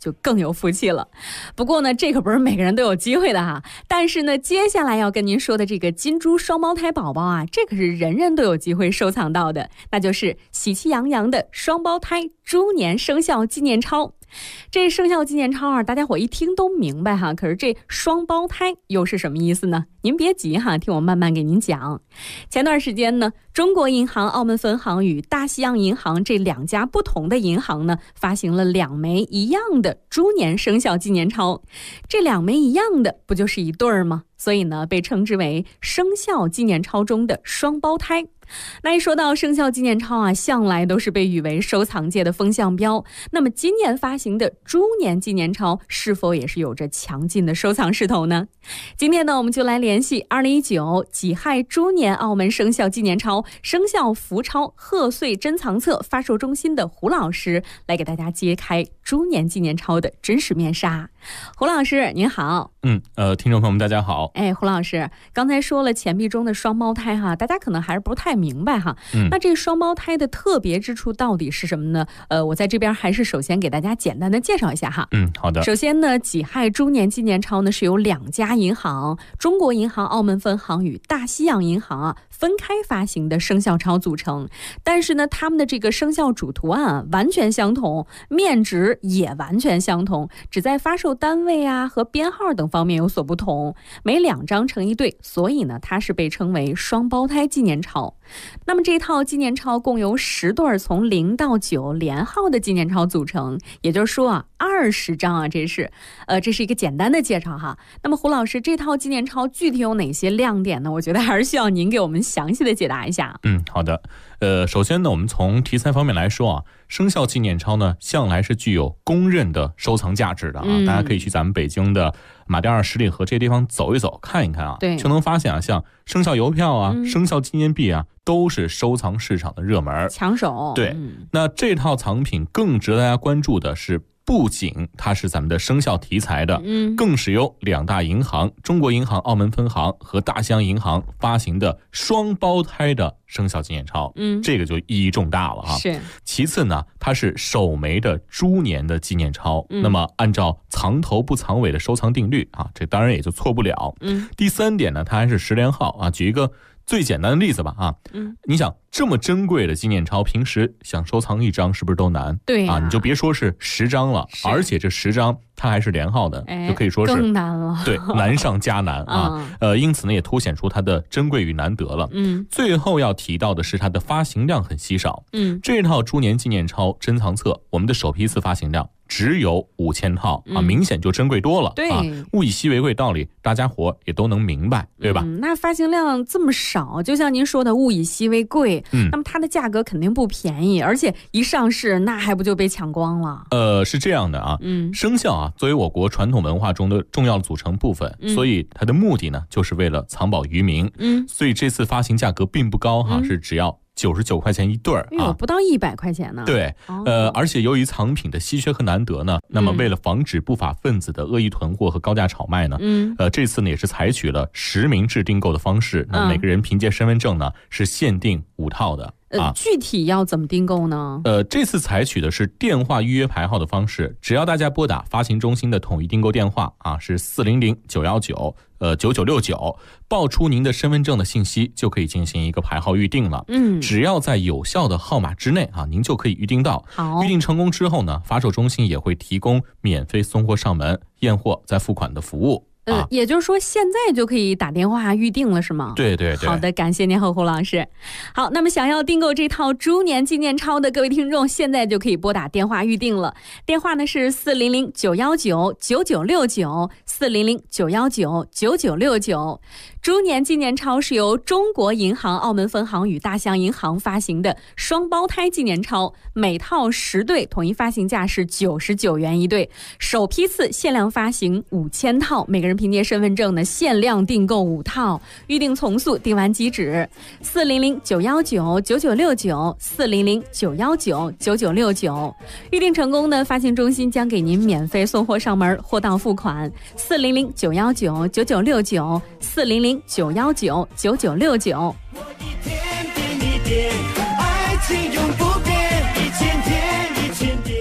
[SPEAKER 14] 就更有福气了。不过呢，这可不是每个人都有机会的哈。但是呢，接下来要跟您说的这个金猪双胞胎宝宝啊，这可是人人都有机会收藏到的，那就是喜气洋洋的双胞胎猪年生肖纪念钞。这生肖纪念钞啊，大家伙一听都明白哈，可是这双胞胎又是什么意思呢？您别急哈，听我慢慢给您讲。前段时间呢，中国银行澳门分行与大西洋银行这2家不同的银行呢，发行了2枚一样的猪年生肖纪念钞。这2枚一样的，不就是一对儿吗？所以呢，被称之为生肖纪念钞中的双胞胎。那一说到生肖纪念钞啊，向来都是被誉为收藏界的风向标。那么今年发行的猪年纪念钞是否也是有着强劲的收藏势头呢？今天呢，我们就来联系2019己亥猪年澳门生肖纪念钞生肖福钞贺岁珍藏册发售中心的胡老师，来给大家揭开猪年纪念钞的真实面纱。胡老师您好。
[SPEAKER 16] 听众朋友们大家好。
[SPEAKER 14] 胡老师刚才说了钱币中的双胞胎哈，大家可能还是不太明白哈。那这双胞胎的特别之处到底是什么呢？我在这边还是首先给大家简单的介绍一下哈。
[SPEAKER 16] 好的。
[SPEAKER 14] 首先呢，己亥猪年纪念钞呢是由2家银行，中国银行澳门分行与大西洋银行啊分开发行的生肖钞组成。但是呢，他们的这个生肖主图案啊完全相同，面值也完全相同，只在发售单位啊和编号等方面有所不同，每2张成一对，所以呢，它是被称为双胞胎纪念钞。那么这套纪念钞共由10对从0到9连号的纪念钞组成，也就是说啊，20张啊，这是一个简单的介绍哈。那么胡老师，这套纪念钞具体有哪些亮点呢？我觉得还是需要您给我们详细的解答一下。
[SPEAKER 16] 好的。首先呢，我们从题材方面来说啊，生肖纪念钞呢，向来是具有公认的收藏价值的啊。大家可以去咱们北京的马甸2十里河这些地方走一走，看一看啊，就能发现啊，像生肖邮票啊、生肖纪念币啊，都是收藏市场的热门
[SPEAKER 14] 抢手。
[SPEAKER 16] 对，那这套藏品更值得大家关注的是，不仅它是咱们的生肖题材的，更是由2大银行，中国银行澳门分行和大西洋银行发行的双胞胎的生肖纪念钞，这个就意义重大了哈。
[SPEAKER 14] 是。
[SPEAKER 16] 其次呢，它是首枚的猪年的纪念钞，那么按照藏头不藏尾的收藏定律啊，这当然也就错不了。第3点呢，它还是10连号啊。举一个最简单的例子吧啊，你想这么珍贵的纪念钞，平时想收藏1张是不是都难？
[SPEAKER 14] 对
[SPEAKER 16] 啊，你就别说是10张了，而且这10张它还是连号的，就可以说是
[SPEAKER 14] 更难了。
[SPEAKER 16] 对，难上加难啊。因此呢，也凸显出它的珍贵与难得了。最后要提到的是它的发行量很稀少。这套猪年纪念钞珍藏册，我们的首批次发行量只有5000套啊，明显就珍贵多了。
[SPEAKER 14] 对
[SPEAKER 16] 啊，物以稀为贵道理，大家伙也都能明白，对吧？
[SPEAKER 14] 那发行量这么少，就像您说的物以稀为贵，那么它的价格肯定不便宜，而且一上市那还不就被抢光了？
[SPEAKER 16] 是这样的啊，生肖啊作为我国传统文化中的重要组成部分，所以它的目的呢就是为了藏宝于民。所以这次发行价格并不高哈，是只要99块钱一对儿啊，
[SPEAKER 14] 不到100块钱呢。
[SPEAKER 16] 对，而且由于藏品的稀缺和难得呢，那么为了防止不法分子的恶意囤货和高价炒卖呢，这次呢也是采取了实名制订购的方式，那每个人凭借身份证呢是限定5套的。
[SPEAKER 14] 具体要怎么订购呢？
[SPEAKER 16] 这次采取的是电话预约排号的方式，只要大家拨打发行中心的统一订购电话啊，是400-919-9969，报出您的身份证的信息，就可以进行一个排号预定了。只要在有效的号码之内啊，您就可以预定到。预定成功之后呢，发售中心也会提供免费送货上门、验货再付款的服务。
[SPEAKER 14] 也就是说现在就可以打电话预定了是吗？
[SPEAKER 16] 对对对。
[SPEAKER 14] 好的，感谢您胡老师。好，那么想要订购这套猪年纪念钞的各位听众，现在就可以拨打电话预定了。电话呢是400-919-9969，400-919-9969。猪年纪念钞是由中国银行澳门分行与大西洋银行发行的双胞胎纪念钞，每套10对，统一发行价是99元一对，首批次限量发行5000套，每个人凭借身份证呢限量订购5套，预定从速，订完即止。400-919-9969，400-919-9969，预定成功呢，发行中心将给您免费送货上门，货到付款。400-919-9969，400-919-9969。
[SPEAKER 2] 爱情永不变，1000天1000天。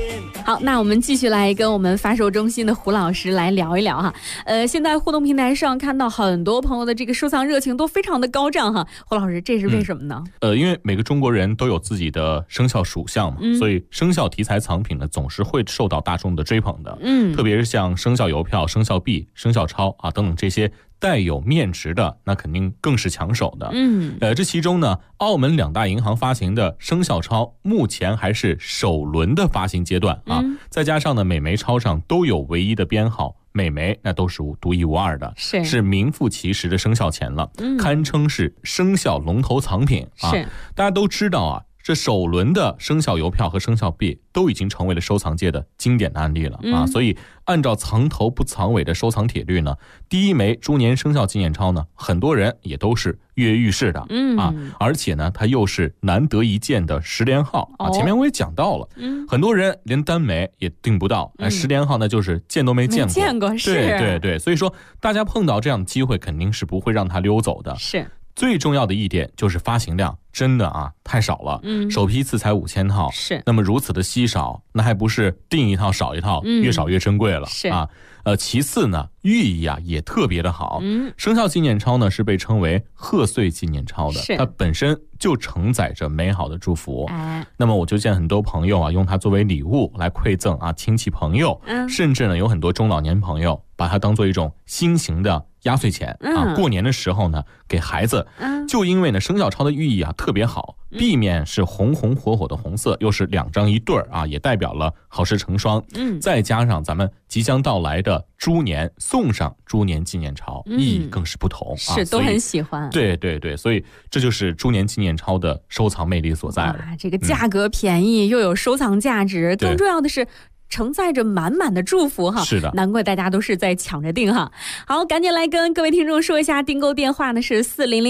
[SPEAKER 14] 好，那我们继续来跟我们发售中心的胡老师来聊一聊哈。现在互动平台上看到很多朋友的这个收藏热情都非常的高涨哈。胡老师，这是为什么呢？
[SPEAKER 16] 因为每个中国人都有自己的生肖属相嘛，所以生肖题材藏品呢总是会受到大众的追捧的。特别是像生肖邮票、生肖币、生肖钞啊等等这些带有面值的，那肯定更是抢手的。这其中呢，澳门2大银行发行的生肖钞目前还是首轮的发行阶段啊，再加上呢每枚钞上都有唯一的编号，每枚那都是独一无二的，是名副其实的生肖钱了，堪称是生肖龙头藏品啊。大家都知道啊，这首轮的生肖邮票和生肖币都已经成为了收藏界的经典的案例了啊，所以按照藏头不藏尾的收藏铁律呢，第一枚猪年生肖纪念钞呢，很多人也都是跃跃欲试的啊，而且呢，它又是难得一见的10连号啊。前面我也讲到了，很多人连单枚也订不到，10连号那就是见都没见过，对，所以说大家碰到这样的机会，肯定是不会让它溜走的。
[SPEAKER 14] 是。
[SPEAKER 16] 最重要的一点就是发行量真的啊太少了，首批次才5000套，
[SPEAKER 14] 是。
[SPEAKER 16] 那么如此的稀少，那还不是订一套少一套，越少越珍贵了啊。其次呢，寓意啊也特别的好。生肖纪念钞呢是被称为贺岁纪念钞的，它本身就承载着美好的祝福。那么我就见很多朋友啊用它作为礼物来馈赠啊亲戚朋友，甚至呢有很多中老年朋友把它当做一种新型的压岁钱啊，过年的时候呢给孩子，就因为呢生肖钞的寓意啊特别好，壁面是红红火火的红色，又是2张一对儿啊，也代表了好事成双。再加上咱们即将到来的猪年，送上猪年纪念钞，意义更是不同，
[SPEAKER 14] 是都很喜欢。
[SPEAKER 16] 对，所以这就是猪年纪念钞的收藏魅力所在了。
[SPEAKER 14] 这个价格便宜，又有收藏价值，更重要的是承载着满满的祝福哈，
[SPEAKER 16] 是的，
[SPEAKER 14] 难怪大家都是在抢着订哈。好，赶紧来跟各位听众说一下，订购电话呢是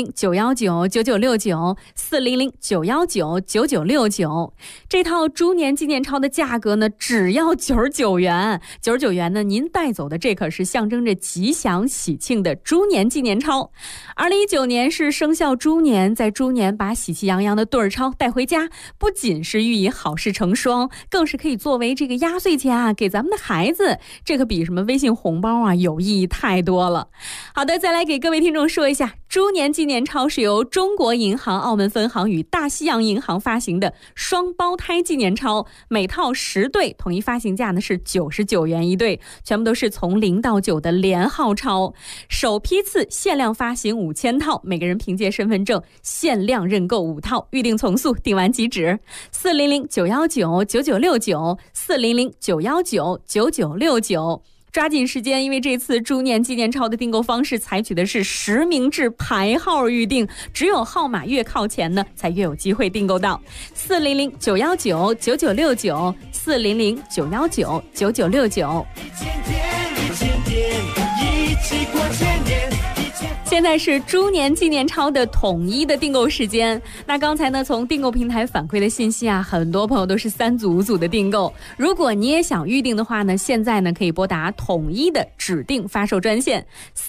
[SPEAKER 14] 400-919-9969，400-919-9969。这套猪年纪念钞的价格呢只要99元，99元呢您带走的这可是象征着吉祥喜庆的猪年纪念钞。2019年是生肖猪年，在猪年把喜气洋洋的对儿钞带回家，不仅是寓意好事成双，更是可以作为这个压岁钱啊给咱们的孩子，这可比什么微信红包啊有意义太多了。好的，再来给各位听众说一下，猪年纪念钞是由中国银行澳门分行与大西洋银行发行的双胞胎纪念钞，每套10对，统一发行价呢是99元一对，全部都是从0到9的连号钞，首批次限量发行5000套，每个人凭借身份证限量认购5套，预定从速，订完即止。400-919-9969，400-919-9969，抓紧时间，因为这次猪年纪念钞的订购方式采取的是实名制排号预定，只有号码越靠前呢，才越有机会订购到。400-919-9969，400-919-9969。现在是猪年纪念钞的统一的订购时间。那刚才呢，从订购平台反馈的信息啊，很多朋友都是3组5组的订购。如果你也想预定的话呢，现在呢可以拨打统一的指定发售专线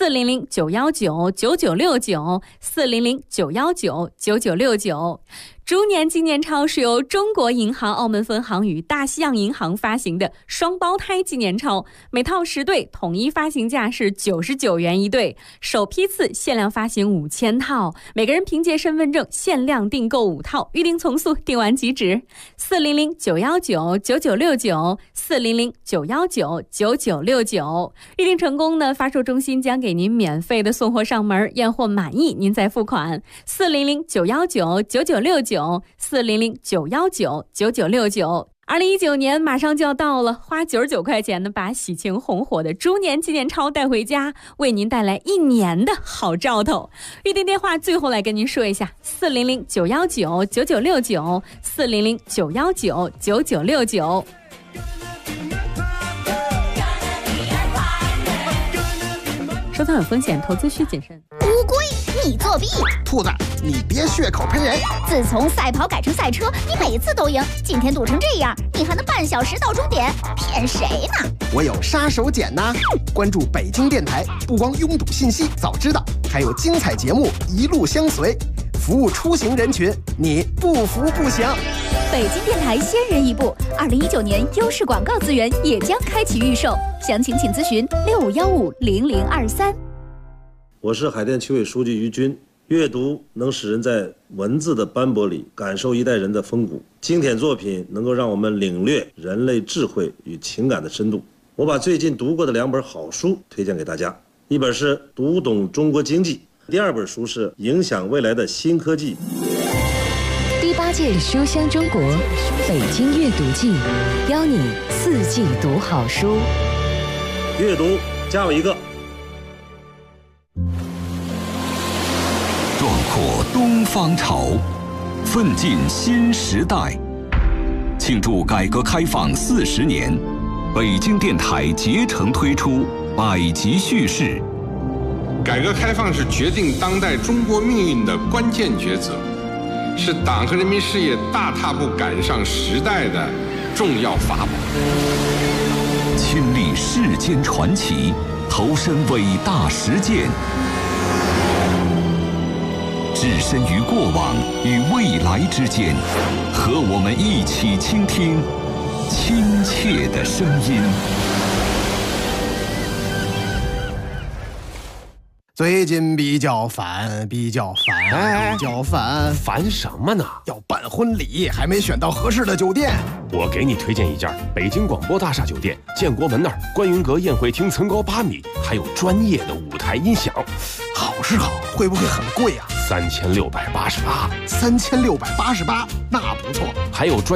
[SPEAKER 14] 400-919-9969，400-919-9969。猪年纪念钞是由中国银行澳门分行与大西洋银行发行的双胞胎纪念钞，每套10对，统一发行价是99元一对，首批次限量发行5000套，每个人凭借身份证限量订购5套，预定从速，订完即止。400-919-9969，400-919-9969。预定成功呢，发售中心将给您免费的送货上门，验货满意您再付款。400-919-9969，400-919-9969。2019年马上就要到了，花99块钱呢，把喜庆红火的猪年纪念钞带回家，为您带来1年的好兆头。预订电话最后来跟您说一下：400-919-9969，400-919-9969。收藏有风险，投资需谨慎。
[SPEAKER 19] 乌龟，你作弊！
[SPEAKER 20] 兔子，你别血口喷人！
[SPEAKER 19] 自从赛跑改成赛车，你每次都赢，今天赌成这样，你还能半小时到终点，骗谁呢？
[SPEAKER 20] 我有杀手锏呐！关注北京电台，不光拥堵信息早知道，还有精彩节目一路相随，服务出行人群，你不服不行。
[SPEAKER 19] 北京电台先人一步，2019年优势广告资源也将开启预售，详情请咨询65150023。
[SPEAKER 21] 我是海淀区委书记于军。阅读能使人在文字的斑驳里感受一代人的风骨，经典作品能够让我们领略人类智慧与情感的深度。我把最近读过的2本好书推荐给大家，一本是《读懂中国经济》，第2本书是《影响未来的新科技》。
[SPEAKER 22] 第8届书香中国北京阅读季，邀你4季读好书。
[SPEAKER 21] 阅读加我一个。
[SPEAKER 23] 壮阔东方潮，奋进新时代。庆祝改革开放40年，北京电台竭诚推出百集叙事。
[SPEAKER 24] 改革开放是决定当代中国命运的关键抉择，是党和人民事业大踏步赶上时代的重要法宝。
[SPEAKER 23] 亲历世间传奇，投身伟大实践。置身于过往与未来之间，和我们一起倾听亲切的声音。
[SPEAKER 20] 最近比较烦，比较烦
[SPEAKER 8] 什么呢？
[SPEAKER 20] 要办婚礼，还没选到合适的酒店。
[SPEAKER 8] 我给你推荐一家北京广播大厦酒店，建国门那儿观云阁宴会厅层高8米，还有专业的舞台音响。
[SPEAKER 20] 好是好，会不会很贵啊
[SPEAKER 8] ？3688，
[SPEAKER 20] 那不错。
[SPEAKER 8] 还有专